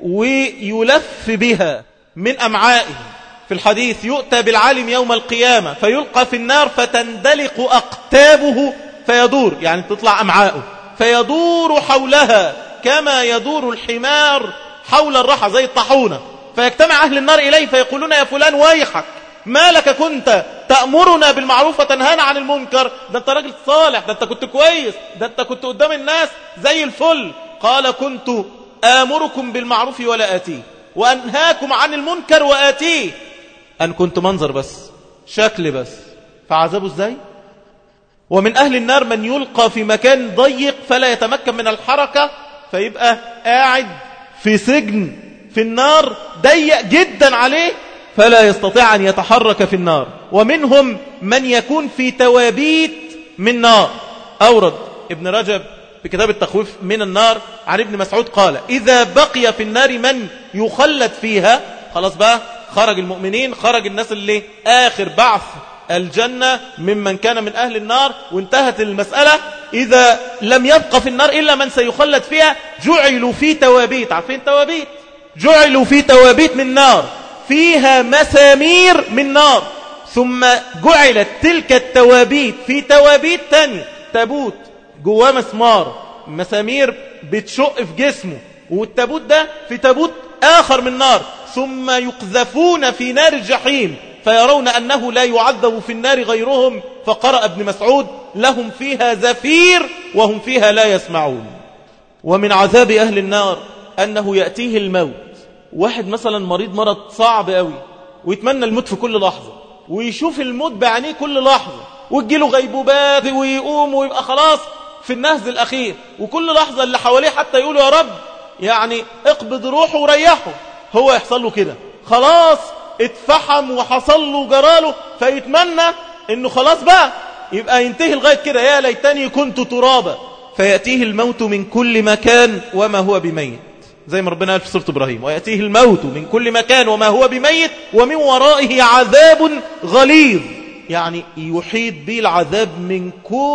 ويلف بها من أمعائه. في الحديث يؤتى بالعالم يوم القيامة فيلقى في النار فتندلق أقتابه فيدور، يعني تطلع أمعاؤه فيدور حولها كما يدور الحمار حول الرحى زي الطاحونة، فيجتمع أهل النار إليه فيقولون يا فلان ويحك ما لك كنت تأمرنا بالمعروف وتنهانا عن المنكر؟ ده أنت راجل صالح، ده أنت كنت كويس، ده أنت كنت قدام الناس زي الفل. قال كنت آمركم بالمعروف ولا آتيه وأنهاكم عن المنكر وآتيه. أن كنت منظر بس، شكل بس، فعذبوا ازاي؟ ومن أهل النار من يلقى في مكان ضيق فلا يتمكن من الحركة، فيبقى قاعد في سجن في النار ضيق جدا عليه فلا يستطيع أن يتحرك في النار. ومنهم من يكون في توابيت من نار. أورد ابن رجب في كتاب التخويف من النار عن ابن مسعود قال إذا بقي في النار من يخلد فيها، خلاص بقى خرج المؤمنين، خرج الناس اللي آخر بعث الجنة ممن كان من أهل النار وانتهت المسألة، إذا لم يبقى في النار إلا من سيخلد فيها جعلوا في توابيت. عارفين توابيت؟ جعلوا في توابيت من نار فيها مسامير من نار، ثم جعلت تلك التوابيت في توابيت تانية، تابوت جواه مسمار، مسامير بتشق في جسمه، والتابوت ده في تابوت آخر من نار، ثم يقذفون في نار الجحيم فيرون أنه لا يعذب في النار غيرهم. فقرأ ابن مسعود لهم فيها زفير وهم فيها لا يسمعون. ومن عذاب أهل النار أنه يأتيه الموت. واحد مثلا مريض مرض صعب قوي ويتمنى الموت في كل لحظة، ويشوف الموت بعينيه كل لحظة، وتجيله غيبوبات ويقوم ويبقى خلاص في النهز الأخير، وكل لحظة اللي حواليه حتى يقولوا يا رب يعني اقبض روحه وريحه، هو يحصل له كده خلاص اتفحم وحصل له جراله، فيتمنى انه خلاص بقى يبقى ينتهي لغاية كده، يا ليتني كنت ترابا، فيأتيه الموت من كل مكان وما هو بميت، زي ما ربنا قال في سورة إبراهيم ويأتيه الموت من كل مكان وما هو بميت ومن ورائه عذاب غليظ، يعني يحيط به العذاب من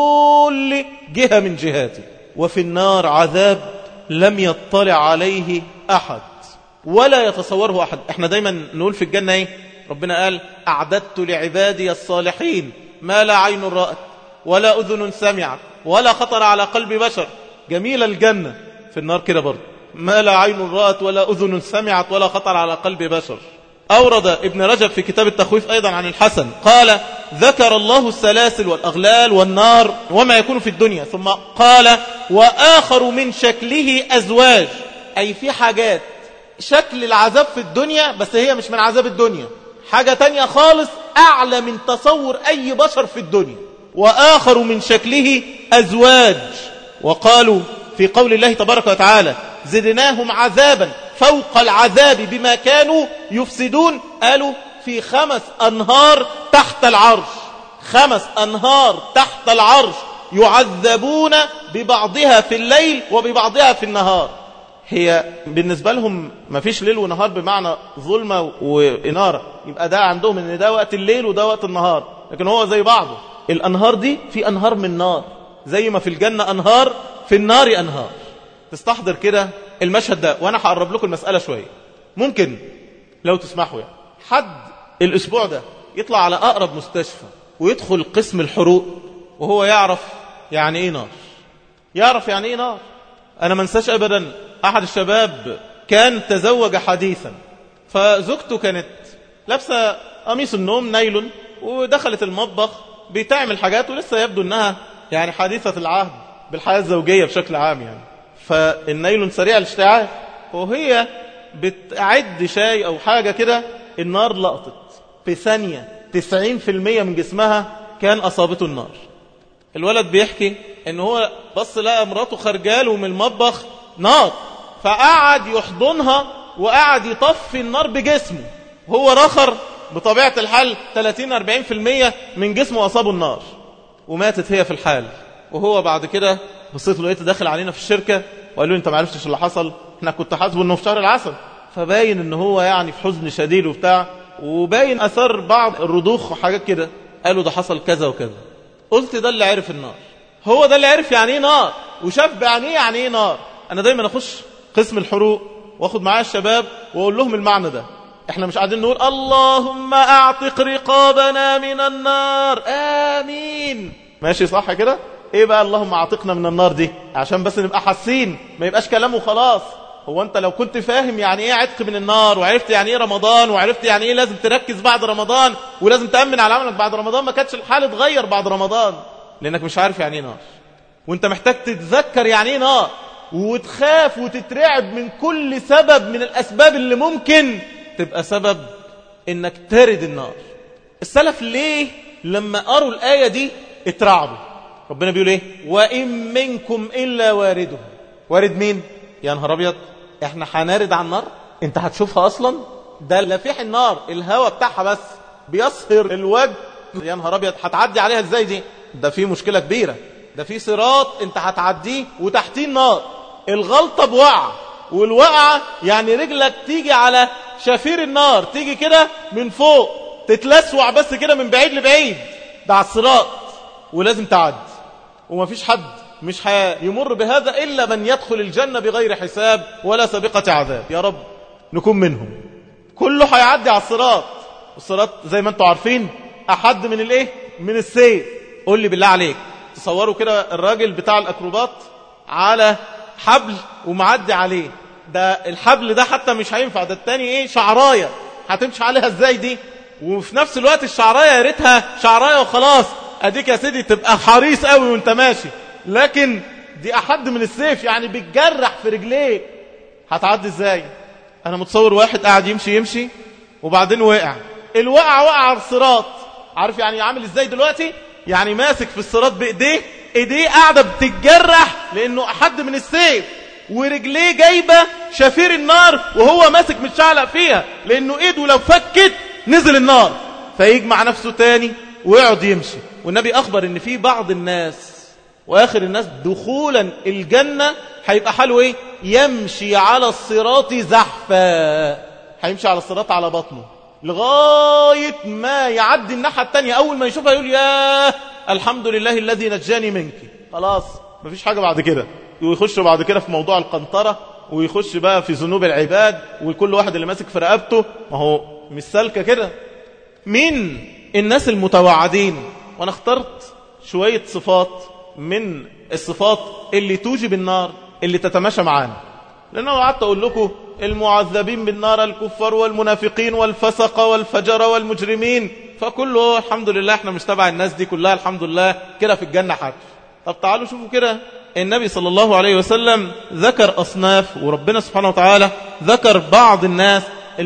كل جهة من جهاته. وفي النار عذاب لم يطلع عليه أحد ولا يتصوره أحد. احنا دايما نقول في الجنة ايه؟ ربنا قال أعددت لعبادي الصالحين ما لا عين رأت ولا أذن سمعت ولا خطر على قلب بشر. جميلة الجنة. في النار كده برضه ما لا عين رأت ولا أذن سمعت ولا خطر على قلب بشر. أورد ابن رجب في كتاب التخويف أيضا عن الحسن قال ذكر الله السلاسل والأغلال والنار وما يكون في الدنيا، ثم قال وآخر من شكله أزواج، أي في حاجات شكل العذاب في الدنيا بس هي مش من عذاب الدنيا، حاجة تانية خالص أعلى من تصور أي بشر في الدنيا. وآخر من شكله أزواج، وقالوا في قول الله تبارك وتعالى زدناهم عذابا فوق العذاب بما كانوا يفسدون، قالوا في خمس أنهار تحت العرش، خمس أنهار تحت العرش يعذبون ببعضها في الليل وببعضها في النهار. هي بالنسبة لهم ما فيش ليل ونهار بمعنى ظلمة وإنارة، يبقى ده عندهم ان ده وقت الليل وده وقت النهار، لكن هو زي بعضه. الأنهار دي في أنهار من نار، زي ما في الجنة أنهار في النار أنهار. تستحضر كده المشهد ده، وأنا هقرب لكم المسألة شوية. ممكن لو تسمحوا يعني حد الأسبوع ده يطلع على أقرب مستشفى ويدخل قسم الحروق وهو يعرف يعني إيه نار، يعرف يعني إيه نار. أنا ما انساش أبدا أحد الشباب كان تزوج حديثا، فزوجته كانت لابسة قميص النوم نايلون ودخلت المطبخ بتعمل حاجات ولسه يبدو أنها يعني حديثة العهد بالحياة الزوجية بشكل عام يعني، فالنايلون سريع الاشتعال، وهي بتعد شاي أو حاجة كده النار لقطت في ثانية تسعين في المية من جسمها كان أصابته النار. الولد بيحكي إن هو بص لقى مراته خرجاله من المطبخ نار، فقعد يحضنها وقعد يطفي النار بجسمه، هو رخر بطبيعة الحال ثلاثين أربعين في المية من جسمه أصابه النار، وماتت هي في الحال. وهو بعد كده بصيت له لقيته داخل علينا في الشركة وقال له انت ما عرفتش اللي حصل، احنا كنت حاسبه انه في شهر العسل، فباين ان هو يعني في حزن شديد وبتاع، وباين اثر بعض الرضوخ وحاجات كده. قالوا ده حصل كذا وكذا. قلت ده اللي عرف النار، هو ده اللي عرف يعني ايه نار وشاف بعينيه يعني ايه نار. انا دايما اخش قسم الحروق واخد معايا الشباب واقول لهم المعنى ده. احنا مش قاعدين نقول اللهم اعتق رقابنا من النار امين، ماشي صح كده؟ ايه بقى اللهم اعتقنا من النار دي؟ عشان بس نبقى حاسين، ما يبقاش كلام وخلاص. هو انت لو كنت فاهم يعني ايه عتق من النار، وعرفت يعني ايه رمضان، وعرفت يعني ايه لازم تركز بعد رمضان ولازم تأمن على عملك بعد رمضان، ما كانتش الحال اتغير بعد رمضان، لانك مش عارف يعني ايه نار. وانت محتاج تتذكر يعني ايه نار، وتخاف وتترعب من كل سبب من الاسباب اللي ممكن تبقى سبب انك ترد النار. السلف ليه لما قروا الآية دي اترعبوا؟ ربنا بيقول ايه؟ وإن منكم إلا وارده. وارد مين؟ يا نهار أبيض، احنا هنرد على النار؟ انت هتشوفها أصلا؟ ده لفيح النار الهواء بتاعها بس بيصهر الوجه. يا نهار أبيض، هتعدي عليها ازاي دي؟ ده في مشكلة كبيرة، ده في صراط انت هتعديه وتحتيه النار، الغلطة بوقعة، والوقعة يعني رجلك تيجي على شفير النار، تيجي كده من فوق تتلسوع بس كده من بعيد لبعيد، ده على الصراط ولازم تعدي. ومفيش حد مش هيمر بهذا إلا من يدخل الجنة بغير حساب ولا سابقة عذاب. يا رب نكون منهم. كله هيعدي على الصراط، والصراط زي ما انتم عارفين أحد من الايه؟ من السيف. قول لي بالله عليك، تصوروا كده الراجل بتاع الأكروبات على حبل ومعدي عليه، ده الحبل ده حتى مش هينفع، ده التاني ايه؟ شعراية، هتمشي عليها ازاي دي؟ وفي نفس الوقت الشعراية يا ريتها شعراية وخلاص، اديك يا سيدي تبقى حريص قوي وانت ماشي، لكن دي احد من السيف، يعني بتجرح في رجليه. هتعدي ازاي؟ انا متصور واحد قاعد يمشي يمشي وبعدين وقع، الوقع وقع على الصراط، عارف يعني عامل ازاي دلوقتي؟ يعني ماسك في الصراط بايديه، ايديه قاعدة بتتجرح لانه حد من السيف، ورجليه جايبة شفير النار وهو ماسك متشعلق فيها، لانه ايده لو فكت نزل النار، فيجمع نفسه تاني ويقعد يمشي. والنبي اخبر ان في بعض الناس واخر الناس دخولا الجنة هيبقى حاله ايه؟ يمشي على الصراط زحفا، هيمشي على الصراط على بطنه لغاية ما يعدي الناحية التانية. اول ما يشوفها يقول يا الحمد لله الذي نجاني منك. خلاص مفيش حاجة بعد كده، ويخش بعد كده في موضوع القنطرة، ويخش بقى في ذنوب العباد، وكل واحد اللي ماسك في رقبته، ما هو مش سالكة كده. مين الناس المتوعدين؟ وانا اخترت شوية صفات من الصفات اللي توجب النار اللي تتماشى معانا، لأنه قعدت أقول لكم المعذبين بالنار الكفار والمنافقين والفسق والفجر والمجرمين، فكله الحمد لله احنا مش تبع الناس دي كلها، الحمد لله كده في الجنة حاجة. طب تعالوا شوفوا كده، النبي صلى الله عليه وسلم ذكر أصناف، وربنا سبحانه وتعالى ذكر بعض الناس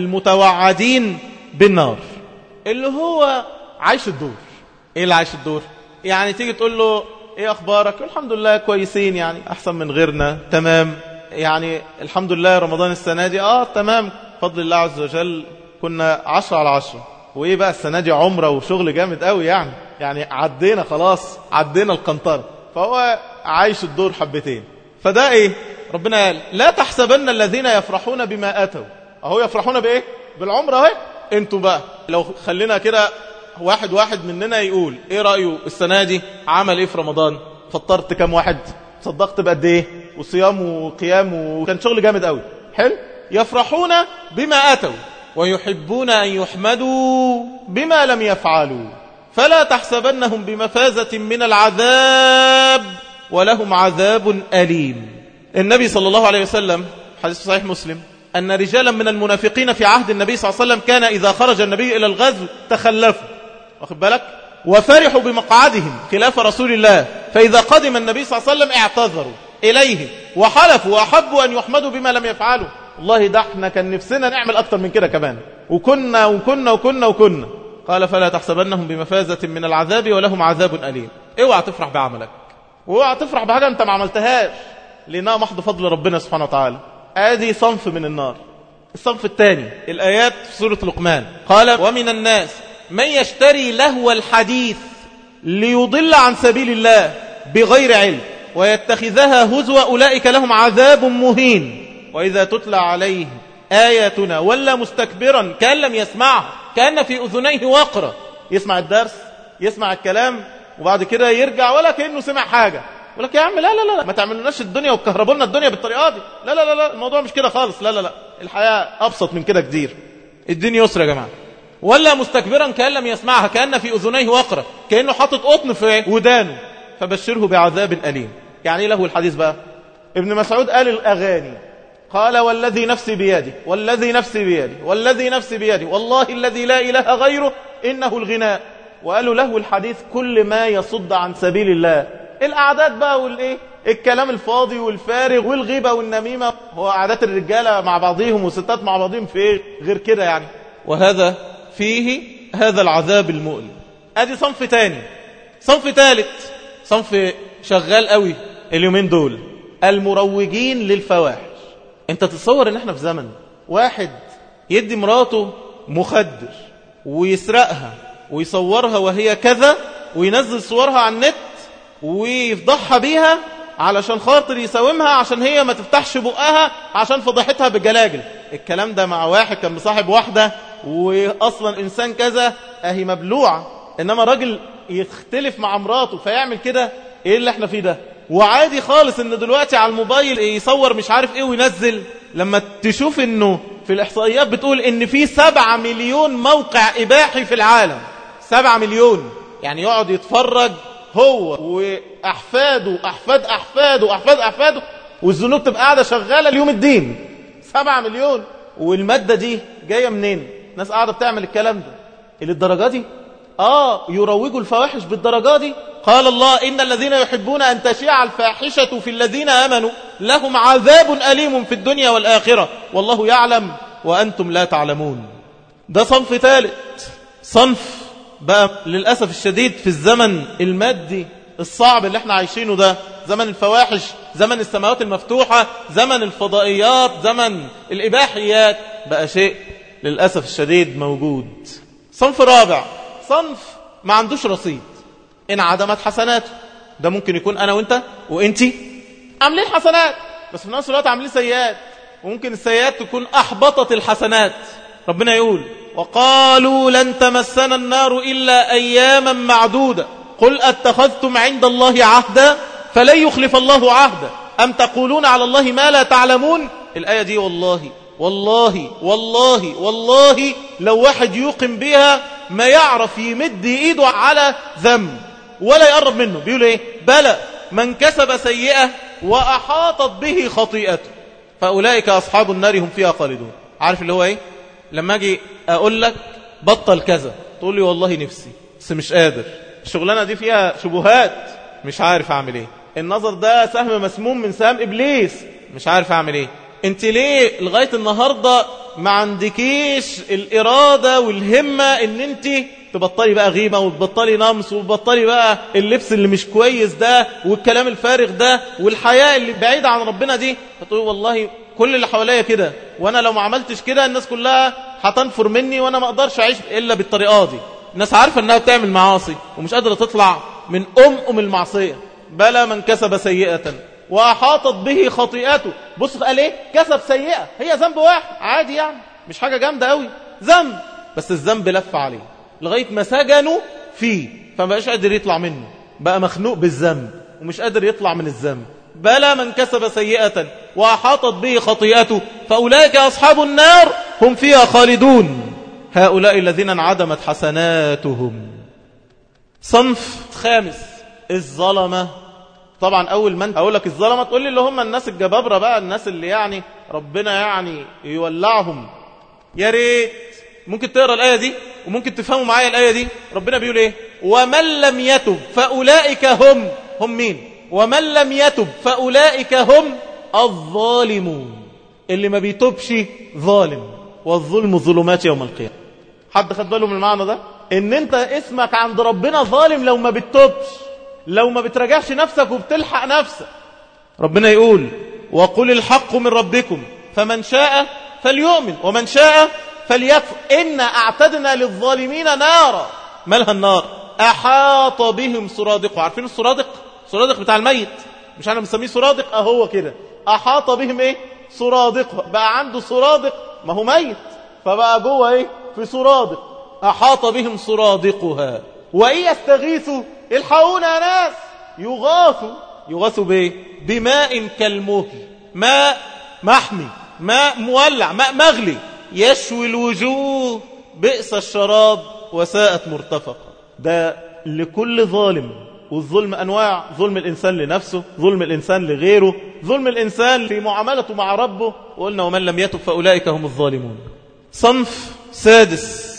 المتوعدين بالنار، اللي هو عايش الدور. ايه اللي عايش الدور؟ يعني تيجي تقول له ايه اخبارك؟ الحمد لله كويسين، يعني احسن من غيرنا، تمام، يعني الحمد لله رمضان السنة دي اه تمام فضل الله عز وجل، كنا عشرة على عشرة. وايه بقى السنة دي عمرة وشغل جامد قوي، يعني يعني عدينا خلاص، عدينا القنطرة. فهو عايش الدور حبتين. فده ايه؟ ربنا قال لا تحسبن الذين يفرحون بما اتوا. اهو يفرحون بايه؟ بالعمرة اهي. انتوا بقى لو خلينا كده واحد واحد مننا يقول ايه رأيه السنة دي، عمل ايه في رمضان، فطرت كام واحد، صدقت بقد ايه، وصيام وقيام، وكان شغل جامد قوي. حلو. يفرحون بما اتوا ويحبون ان يحمدوا بما لم يفعلوا فلا تحسبنهم بمفازة من العذاب ولهم عذاب أليم. النبي صلى الله عليه وسلم حديث صحيح مسلم أن رجالا من المنافقين في عهد النبي صلى الله عليه وسلم كان إذا خرج النبي إلى الغزو تخلفوا، واخد بالك، وفرحوا بمقعدهم خلاف رسول الله، فإذا قدم النبي صلى الله عليه وسلم اعتذروا إليه وحلفوا وأحبوا أن يحمدوا بما لم يفعلوا. والله ده احنا كان نفسنا نعمل أكتر من كده كمان، وكنا وكنا وكنا وكنا. قال فلا تحسبنهم بمفازة من العذاب ولهم عذاب أليم. اوعى تفرح بعملك، واوعى تفرح بحاجة انت ما عملتهاش، لأنها محض فضل ربنا سبحانه وتعالى. ادي صنف من النار. الصنف الثاني الآيات في سورة لقمان، قال ومن الناس من يشتري لهو الحديث ليضل عن سبيل الله بغير علم ويتخذها هزوا أولئك لهم عذاب مهين وإذا تتلى عليه آياتنا ولا مستكبرا كأن لم يسمعه كأن في أذنيه وقرا. يسمع الدرس، يسمع الكلام، وبعد كده يرجع ولا كأنه سمع حاجة. يقول لك يا عم لا لا لا ما تعملوناش الدنيا وكهربوا لنا الدنيا بالطريقة دي، لا لا لا لا الموضوع مش كده خالص، لا لا لا الحياة أبسط من كده كتير، الدين يسر يا جماعة. ولا مستكبرا كأن لم يسمعها كأن في أذنيه وقرا، كأنه حاطط قطن في ودانه، فبشره بعذاب أليم. يعني له الحديث بقى. ابن مسعود قال الأغاني، قال والذي نفسي بيده والذي نفسي بيده والذي نفسي بيده والله الذي لا إله غيره إنه الغناء. وقالوا له الحديث كل ما يصد عن سبيل الله، الأعداد بقى والإيه، الكلام الفاضي والفارغ والغيبة والنميمة، هو عادات الرجالة مع بعضهم والستات مع بعضهم في إيه غير كده يعني. وهذا فيه هذا العذاب المؤلم. ادي صنف تاني. صنف ثالث، صنف شغال قوي اليومين دول، المروجين للفواحش. انت تتصور ان احنا في زمن واحد يدي مراته مخدر ويسرقها ويصورها وهي كذا وينزل صورها على النت ويفضحها بيها علشان خاطر يساومها، عشان هي ما تفتحش بقها عشان فضحتها بالجلاجل. الكلام ده مع واحد كان مصاحب واحدة واصلا انسان كذا اهي مبلوعة، انما راجل يختلف مع مراته فيعمل كده. ايه اللي احنا فيه ده؟ وعادي خالص ان دلوقتي على الموبايل يصور مش عارف ايه وينزل. لما تشوف انه في الاحصائيات بتقول ان في سبعة مليون موقع اباحي في العالم، سبعة مليون، يعني يقعد يتفرج هو واحفاده احفاد احفاده احفاد احفاده والذنوب تبقى قاعدة شغالة اليوم الدين. سبعة مليون. والمادة دي جاية منين؟ ناس قاعدة بتعمل الكلام ده اللي الدرجة دي آه يروجوا الفواحش بالدرجة دي. قال الله إن الذين يحبون أن تشيع الفاحشة في الذين آمنوا لهم عذاب أليم في الدنيا والآخرة والله يعلم وأنتم لا تعلمون. ده صنف ثالث. صنف بقى للأسف الشديد في الزمن المادي الصعب اللي احنا عايشينه ده، زمن الفواحش، زمن السماوات المفتوحة، زمن الفضائيات، زمن الإباحيات، بقى شيء للأسف الشديد موجود. صنف رابع، صنف ما عندوش رصيد، إن عدمت حسناته. ده ممكن يكون أنا وإنت وإنتي عاملين حسنات، بس في نفس الوقت عاملين سيئات، وممكن السيئات تكون أحبطت الحسنات. ربنا يقول وقالوا لن تمسنا النار إلا أياما معدودة قل أتخذتم عند الله عهدا فلن يخلف الله عهدا أم تقولون على الله ما لا تعلمون. الآية دي والله والله والله والله لو واحد يوقن بها ما يعرف يمد إيده على ذنب ولا يقرب منه. بيقول إيه؟ بلى من كسب سيئة وأحاطت به خطيئته فأولئك أصحاب النار هم فيها خالدون. عارف اللي هو إيه؟ لما أجي أقول لك بطل كذا تقول لي والله نفسي بس مش قادر، الشغلانة دي فيها شبهات مش عارف أعمل إيه، النظر ده سهم مسموم من سهام إبليس مش عارف أعمل إيه. أنت ليه لغاية النهاردة ما عندكيش الإرادة والهمة إن أنت تبطلي بقى غيبة وتبطلي نمس وتبطلي بقى اللبس اللي مش كويس ده والكلام الفارغ ده والحياة اللي بعيدة عن ربنا دي؟ فتقول والله كل اللي حواليا كده وانا لو ما عملتش كده الناس كلها هتنفر مني وانا ما اقدرش اعيش الا بالطريقه دي. الناس عارفه انها بتعمل معاصي ومش قادره تطلع من ام ام المعصيه. بلى من كسب سيئه واحاطت به خطيئته. بص قال ايه؟ كسب سيئه، هي ذنب واحد عادي يعني مش حاجه جامده قوي، ذنب بس الذنب لف عليه لغايه ما سجنوا فيه فما بقاش قادر يطلع منه، بقى مخنوق بالذنب ومش قادر يطلع من الذنب. بلى من كسب سيئة وأحاطت به خطيئته فأولئك أصحاب النار هم فيها خالدون هؤلاء الذين انعدمت حسناتهم. صنف خامس الظلمة. طبعا أول من أقول لك الظلمة تقول لي اللي هم الناس الجبابرة بقى، الناس اللي يعني ربنا يعني يولعهم. يا ريت ممكن تقرأ الآية دي وممكن تفهموا معايا الآية دي. ربنا بيقول إيه؟ ومن لم يتب فأولئك هم هم مين؟ ومن لم يتب فأولئك هم الظالمون. اللي ما بيتوبش ظالم، والظلم ظلمات يوم القيامة. حد خد باله من المعنى ده؟ ان انت اسمك عند ربنا ظالم لو ما بتتوبش، لو ما بتراجعش نفسك وبتلحق نفسك. ربنا يقول وقل الحق من ربكم فمن شاء فليؤمن ومن شاء فليكفر إنا أعتدنا للظالمين نارا. مالها النار؟ أحاط بهم سرادقها. عارفين السرادق؟ سرادق بتاع الميت، مش انا مسميه سرادق اهو كده. احاط بهم ايه؟ سرادق، بقى عنده سرادق، ما هو ميت فبقى جوه ايه؟ في سرادق. احاط بهم سرادقها وان يستغيثوا الحقونا يا ناس يغاثوا. يغاثوا بايه؟ بماء كالمهل، ماء محمي، ماء مولع، ماء مغلي يشوي الوجوه بئس الشراب وساءت مرتفقة. ده لكل ظالم. والظلم أنواع، ظلم الإنسان لنفسه، ظلم الإنسان لغيره، ظلم الإنسان في معاملته مع ربه. وقلنا ومن لم يتب فأولئك هم الظالمون. صنف سادس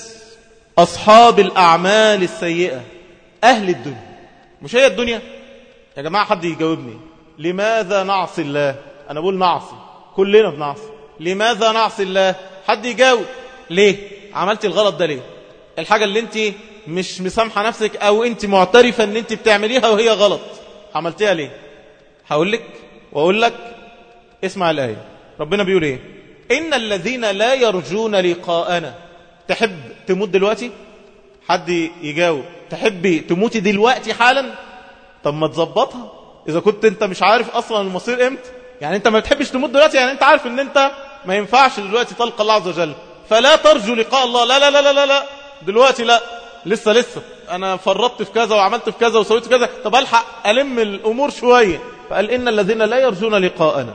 أصحاب الأعمال السيئة، أهل الدنيا. مش هي الدنيا يا جماعة؟ حد يجاوبني لماذا نعصي الله؟ أنا بقول نعصي، كلنا بنعصي. لماذا نعصي الله؟ حد يجاوب. ليه عملت الغلط ده؟ ليه الحاجة اللي انت مش مسامحة نفسك او انت معترفة ان انت بتعمليها وهي غلط عملتيها ليه؟ هقول لك واقول لك. اسمع الآية. ربنا بيقول ايه؟ ان الذين لا يرجون لقاءنا. تحب تموت دلوقتي؟ حد يجاوب. تحبي تموتي دلوقتي حالا؟ طب ما تظبطها. اذا كنت انت مش عارف اصلا المصير امتى، يعني انت ما بتحبش تموت دلوقتي، يعني انت عارف ان انت ما ينفعش دلوقتي تلقى الله عز وجل، فلا ترجو لقاء الله. لا لا لا لا لا دلوقتي لا، لسه لسه انا فرطت في كذا وعملت في كذا وسويت كذا، طب الحق الم الامور شويه. فقال ان الذين لا يرجون لقاءنا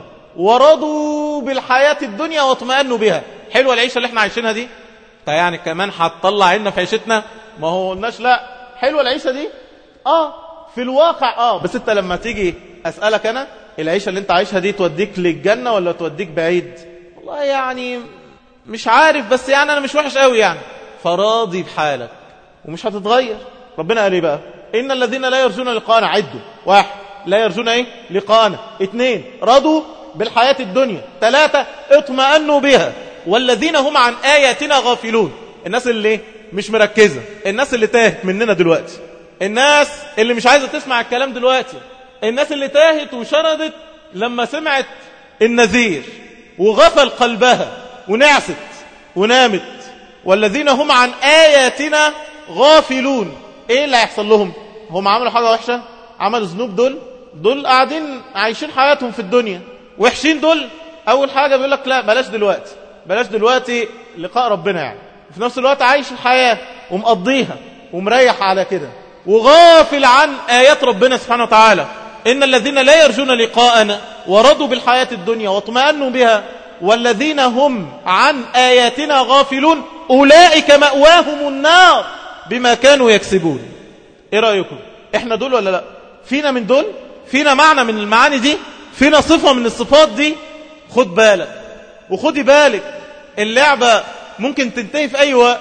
ورضوا بالحياه الدنيا واطمأنوا بها. حلوه العيشه اللي احنا عايشينها دي؟ فيعني كمان هتطلع عنا في عيشتنا؟ ما هو قلناش لا. حلوه العيشه دي اه في الواقع اه، بس انت لما تيجي اسالك انا العيشه اللي انت عايشها دي توديك للجنه ولا توديك بعيد؟ والله يعني مش عارف، بس يعني انا مش وحش قوي يعني، فراضي بحالك ومش هتتغير. ربنا قال ايه بقى؟ ان الذين لا يرجون لقاءنا. عدوا. واحد لا يرجون ايه؟ لقاءنا. اثنين رضوا بالحياة الدنيا. ثلاثة اطمأنوا بها. والذين هم عن آياتنا غافلون. الناس اللي مش مركزة، الناس اللي تاهت مننا دلوقتي، الناس اللي مش عايزة تسمع الكلام دلوقتي، الناس اللي تاهت وشردت لما سمعت النذير وغفل قلبها ونعست ونامت. والذين هم عن آياتنا غافلون. ايه اللي هيحصل لهم؟ هم عملوا حاجة وحشة؟ عملوا ذنوب؟ دول دول قاعدين عايشين حياتهم في الدنيا وحشين. دول اول حاجة بيقول لك لا بلاش دلوقتي، بلاش دلوقتي لقاء ربنا يعني. في نفس الوقت عايش الحياة ومقضيها ومريح على كده وغافل عن آيات ربنا سبحانه وتعالى. إن الذين لا يرجون لقاءنا ورضوا بالحياة الدنيا واطمأنوا بها والذين هم عن آياتنا غافلون أولئك مأواهم النار بما كانوا يكسبون. إيه رأيكم؟ إحنا دول ولا لا؟ فينا من دول؟ فينا معنى من المعاني دي؟ فينا صفة من الصفات دي؟ خد بالك وخدي بالك، اللعبة ممكن تنتهي في أي وقت،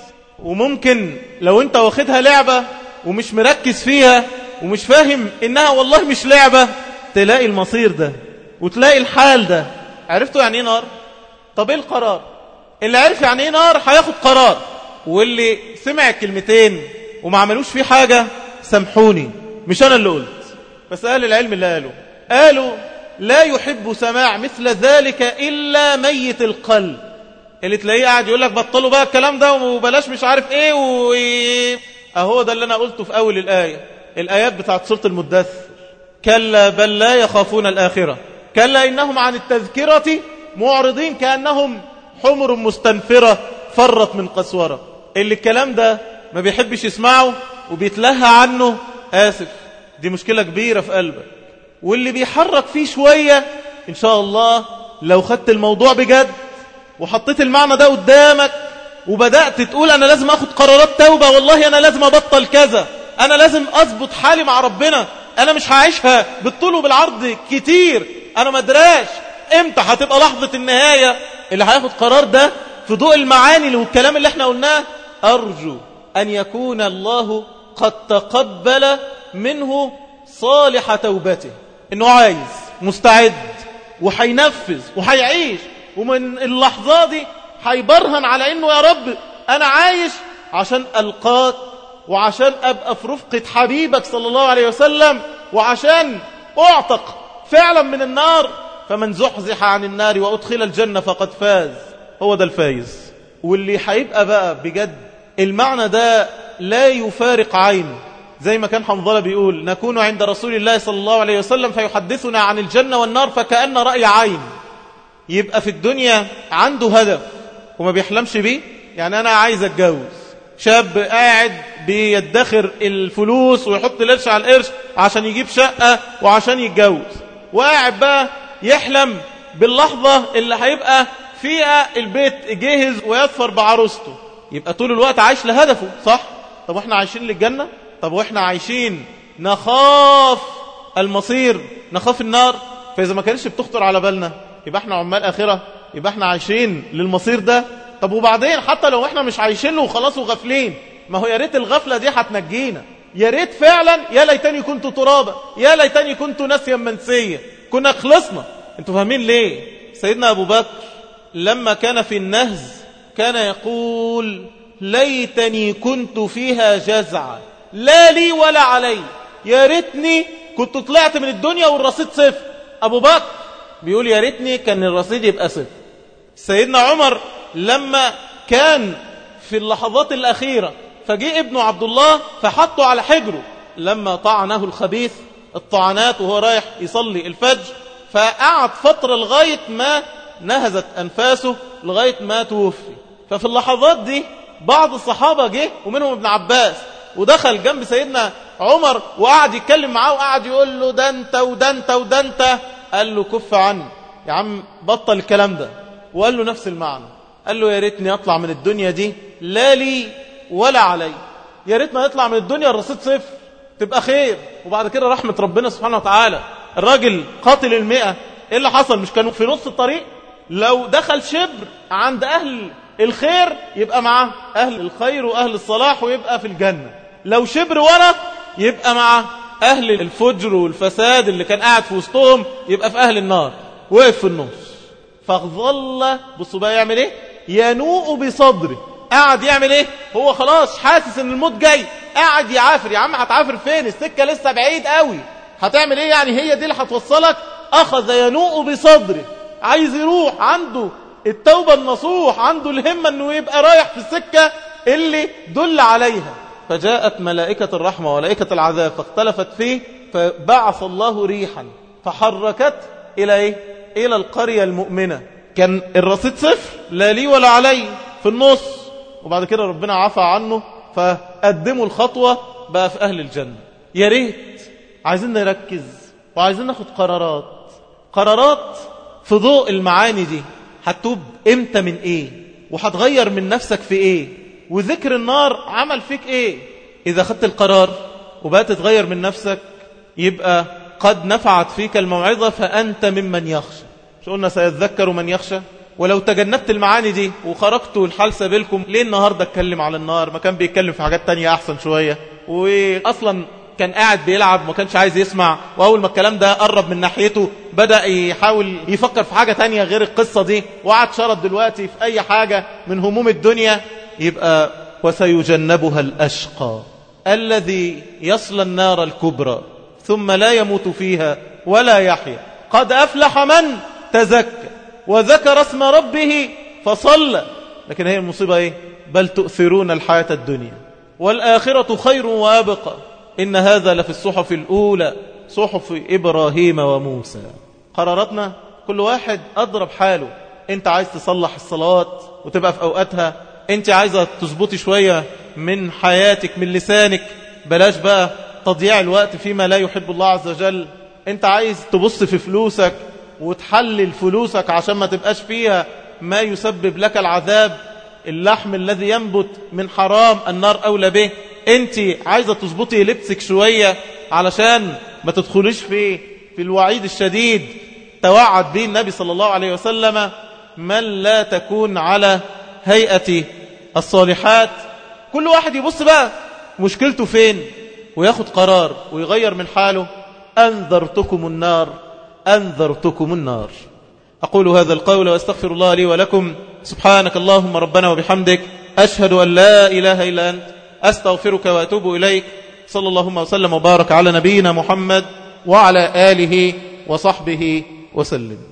وممكن لو أنت واخدها لعبة ومش مركز فيها ومش فاهم إنها والله مش لعبة، تلاقي المصير ده وتلاقي الحال ده. عرفتوا يعني إيه نار؟ طب إيه القرار؟ اللي عرف يعني إيه نار هياخد قرار، واللي سمع الكلمتين وما عملوش فيه حاجة سامحوني مش أنا اللي قلت، بس أهل العلم اللي قالوا قالوا لا يحب سماع مثل ذلك إلا ميت القلب. اللي تلاقيه قاعد يقول لك بطلوا بقى الكلام ده وبلاش مش عارف ايه و... اهو ده اللي انا قلته في اول الآية، الآيات بتاعت سورة المدثر. كلا بل لا يخافون الآخرة، كلا إنهم عن التذكرة معرضين كأنهم حمر مستنفرة فرت من قسورة. اللي الكلام ده ما بيحبش يسمعه وبيتلهى عنه، آسف دي مشكلة كبيرة في قلبك. واللي بيحرك فيه شوية إن شاء الله لو خدت الموضوع بجد وحطيت المعنى ده قدامك وبدأت تقول أنا لازم أخد قرارات توبة، والله أنا لازم أبطل كذا، أنا لازم أضبط حالي مع ربنا، أنا مش هعيشها بالطول وبالعرض كتير، أنا مدراش إمتى هتبقى لحظة النهاية. اللي هياخد قرار ده في ضوء المعاني والكلام اللي احنا قلناه، أرجو أن يكون الله قد تقبل منه صالح توبته، إنه عايز مستعد وحينفذ وحيعيش، ومن اللحظة دي حيبرهن على إنه يا رب أنا عايش عشان ألقاك وعشان أبقى في رفقة حبيبك صلى الله عليه وسلم وعشان أعتق فعلا من النار. فمن زحزح عن النار وأدخل الجنة فقد فاز، هو ده الفايز. واللي حيبقى بقى بجد المعنى ده لا يفارق عينه، زي ما كان حنظلة بيقول نكون عند رسول الله صلى الله عليه وسلم فيحدثنا عن الجنة والنار فكأن رأي عين. يبقى في الدنيا عنده هدف وما بيحلمش بيه. يعني أنا عايز أتجوز، شاب قاعد بيدخر الفلوس ويحط القرش على القرش عشان يجيب شقة وعشان يتجوز، وقاعد بقى يحلم باللحظة اللي هيبقى فيها البيت جاهز ويظفر بعروسته. يبقى طول الوقت عايش لهدفه، صح؟ طب واحنا عايشين للجنة؟ طب واحنا عايشين نخاف المصير، نخاف النار؟ فإذا ما كانش بتخطر على بالنا يبقى احنا عمال آخرة، يبقى احنا عايشين للمصير ده. طب وبعدين حتى لو احنا مش عايشين له وخلاص وغافلين، ما هو يا ريت الغفلة دي هتنجينا، يا ريت فعلا، يا ليتني كنت ترابا، يا ليتني كنت ناسيا منسيا، كنا خلصنا. انتوا فاهمين ليه سيدنا أبو بكر لما كان في النهز كان يقول ليتني كنت فيها جزعا لا لي ولا علي، يا ريتني كنت طلعت من الدنيا والرصيد صفر. أبو بكر بيقول يا ريتني كان الرصيد يبقى صفر. سيدنا عمر لما كان في اللحظات الأخيرة فجاء ابنه عبد الله فحطه على حجره لما طعنه الخبيث الطعنات وهو رايح يصلي الفجر، فقعد فترة لغاية ما نهزت أنفاسه لغاية ما توفي. ففي اللحظات دي بعض الصحابة جه ومنهم ابن عباس ودخل جنب سيدنا عمر وقعد يتكلم معاه وقعد يقول له ده انت وده انت وده انت. قال له كف عني يا عم، بطل الكلام ده. وقال له نفس المعنى، قال له يا ريتني اطلع من الدنيا دي لا لي ولا علي، يا ريت ما يطلع من الدنيا الرصيد صفر تبقى خير، وبعد كده رحمة ربنا سبحانه وتعالى. الراجل قاتل المئة ايه اللي حصل؟ مش كانوا في نص الطريق؟ لو دخل شبر عند أهل الخير يبقى معه أهل الخير وأهل الصلاح ويبقى في الجنة، لو شبر ورا يبقى مع أهل الفجر والفساد اللي كان قاعد في وسطهم يبقى في أهل النار، وقف في النص. فظل بصوا بقى يعمل ايه؟ ينوء بصدره، قاعد يعمل ايه؟ هو خلاص حاسس ان الموت جاي، قاعد يعافر. يا عم هتعافر فين؟ السكة لسه بعيد قوي. هتعمل ايه يعني؟ هي دي اللي هتوصلك؟ اخذ ينوء بصدره، عايز يروح، عنده التوبة النصوح، عنده الهمة انه يبقى رايح في السكة اللي دل عليها. فجاءت ملائكة الرحمة وملائكة العذاب فاختلفت فيه، فبعث الله ريحا فحركت إلى إيه؟ إلى القرية المؤمنة. كان الرصيد صفر، لا لي ولا علي، في النص. وبعد كده ربنا عفى عنه فقدموا الخطوة بقى في أهل الجنة. يا ريت عايزين نركز وعايزين ناخد قرارات قرارات في ضوء المعاني دي. هتوب امتى من ايه؟ وهتغير من نفسك في ايه؟ وذكر النار عمل فيك ايه؟ اذا خدت القرار وبقى تتغير من نفسك يبقى قد نفعت فيك الموعظة فأنت ممن يخشى. مش قلنا سيذكر من يخشى؟ ولو تجنبت المعاني دي وخرجتوا الحال سبيلكم، ليه النهاردة اتكلم على النار؟ ما كان بيتكلم في حاجات تانية أحسن شوية، وأصلا كان قاعد بيلعب ما كانش عايز يسمع. وأول ما الكلام ده قرب من ناحيته بدأ يحاول يفكر في حاجة تانية غير القصة دي، وقعد شرط دلوقتي في أي حاجة من هموم الدنيا. يبقى وسيجنبها الأشقى الذي يصلى النار الكبرى ثم لا يموت فيها ولا يحيا قد أفلح من تزكى وذكر اسم ربه فصلى. لكن هي المصيبة ايه؟ بل تؤثرون الحياة الدنيا والآخرة خير وأبقى إن هذا لفي الصحف الأولى صحف إبراهيم وموسى. قراراتنا كل واحد أضرب حاله. أنت عايز تصلح الصلاة وتبقى في أوقاتها، أنت عايزة تظبطي شوية من حياتك من لسانك، بلاش بقى تضييع الوقت فيما لا يحب الله عز وجل. أنت عايز تبص في فلوسك وتحلل فلوسك عشان ما تبقاش فيها ما يسبب لك العذاب. اللحم الذي ينبت من حرام النار أولى به. أنت عايزة تظبطي لبسك شوية علشان ما تدخليش في في الوعيد الشديد توعد به النبي صلى الله عليه وسلم من لا تكون على هيئة الصالحات. كل واحد يبص بقى مشكلته فين وياخد قرار ويغير من حاله. أنذرتكم النار أنذرتكم النار. أقول هذا القول وأستغفر الله لي ولكم. سبحانك اللهم ربنا وبحمدك، أشهد أن لا إله إلا أنت، أستغفرك وأتوب إليك. صلى اللهم وسلم وبارك على نبينا محمد وعلى آله وصحبه وسلم.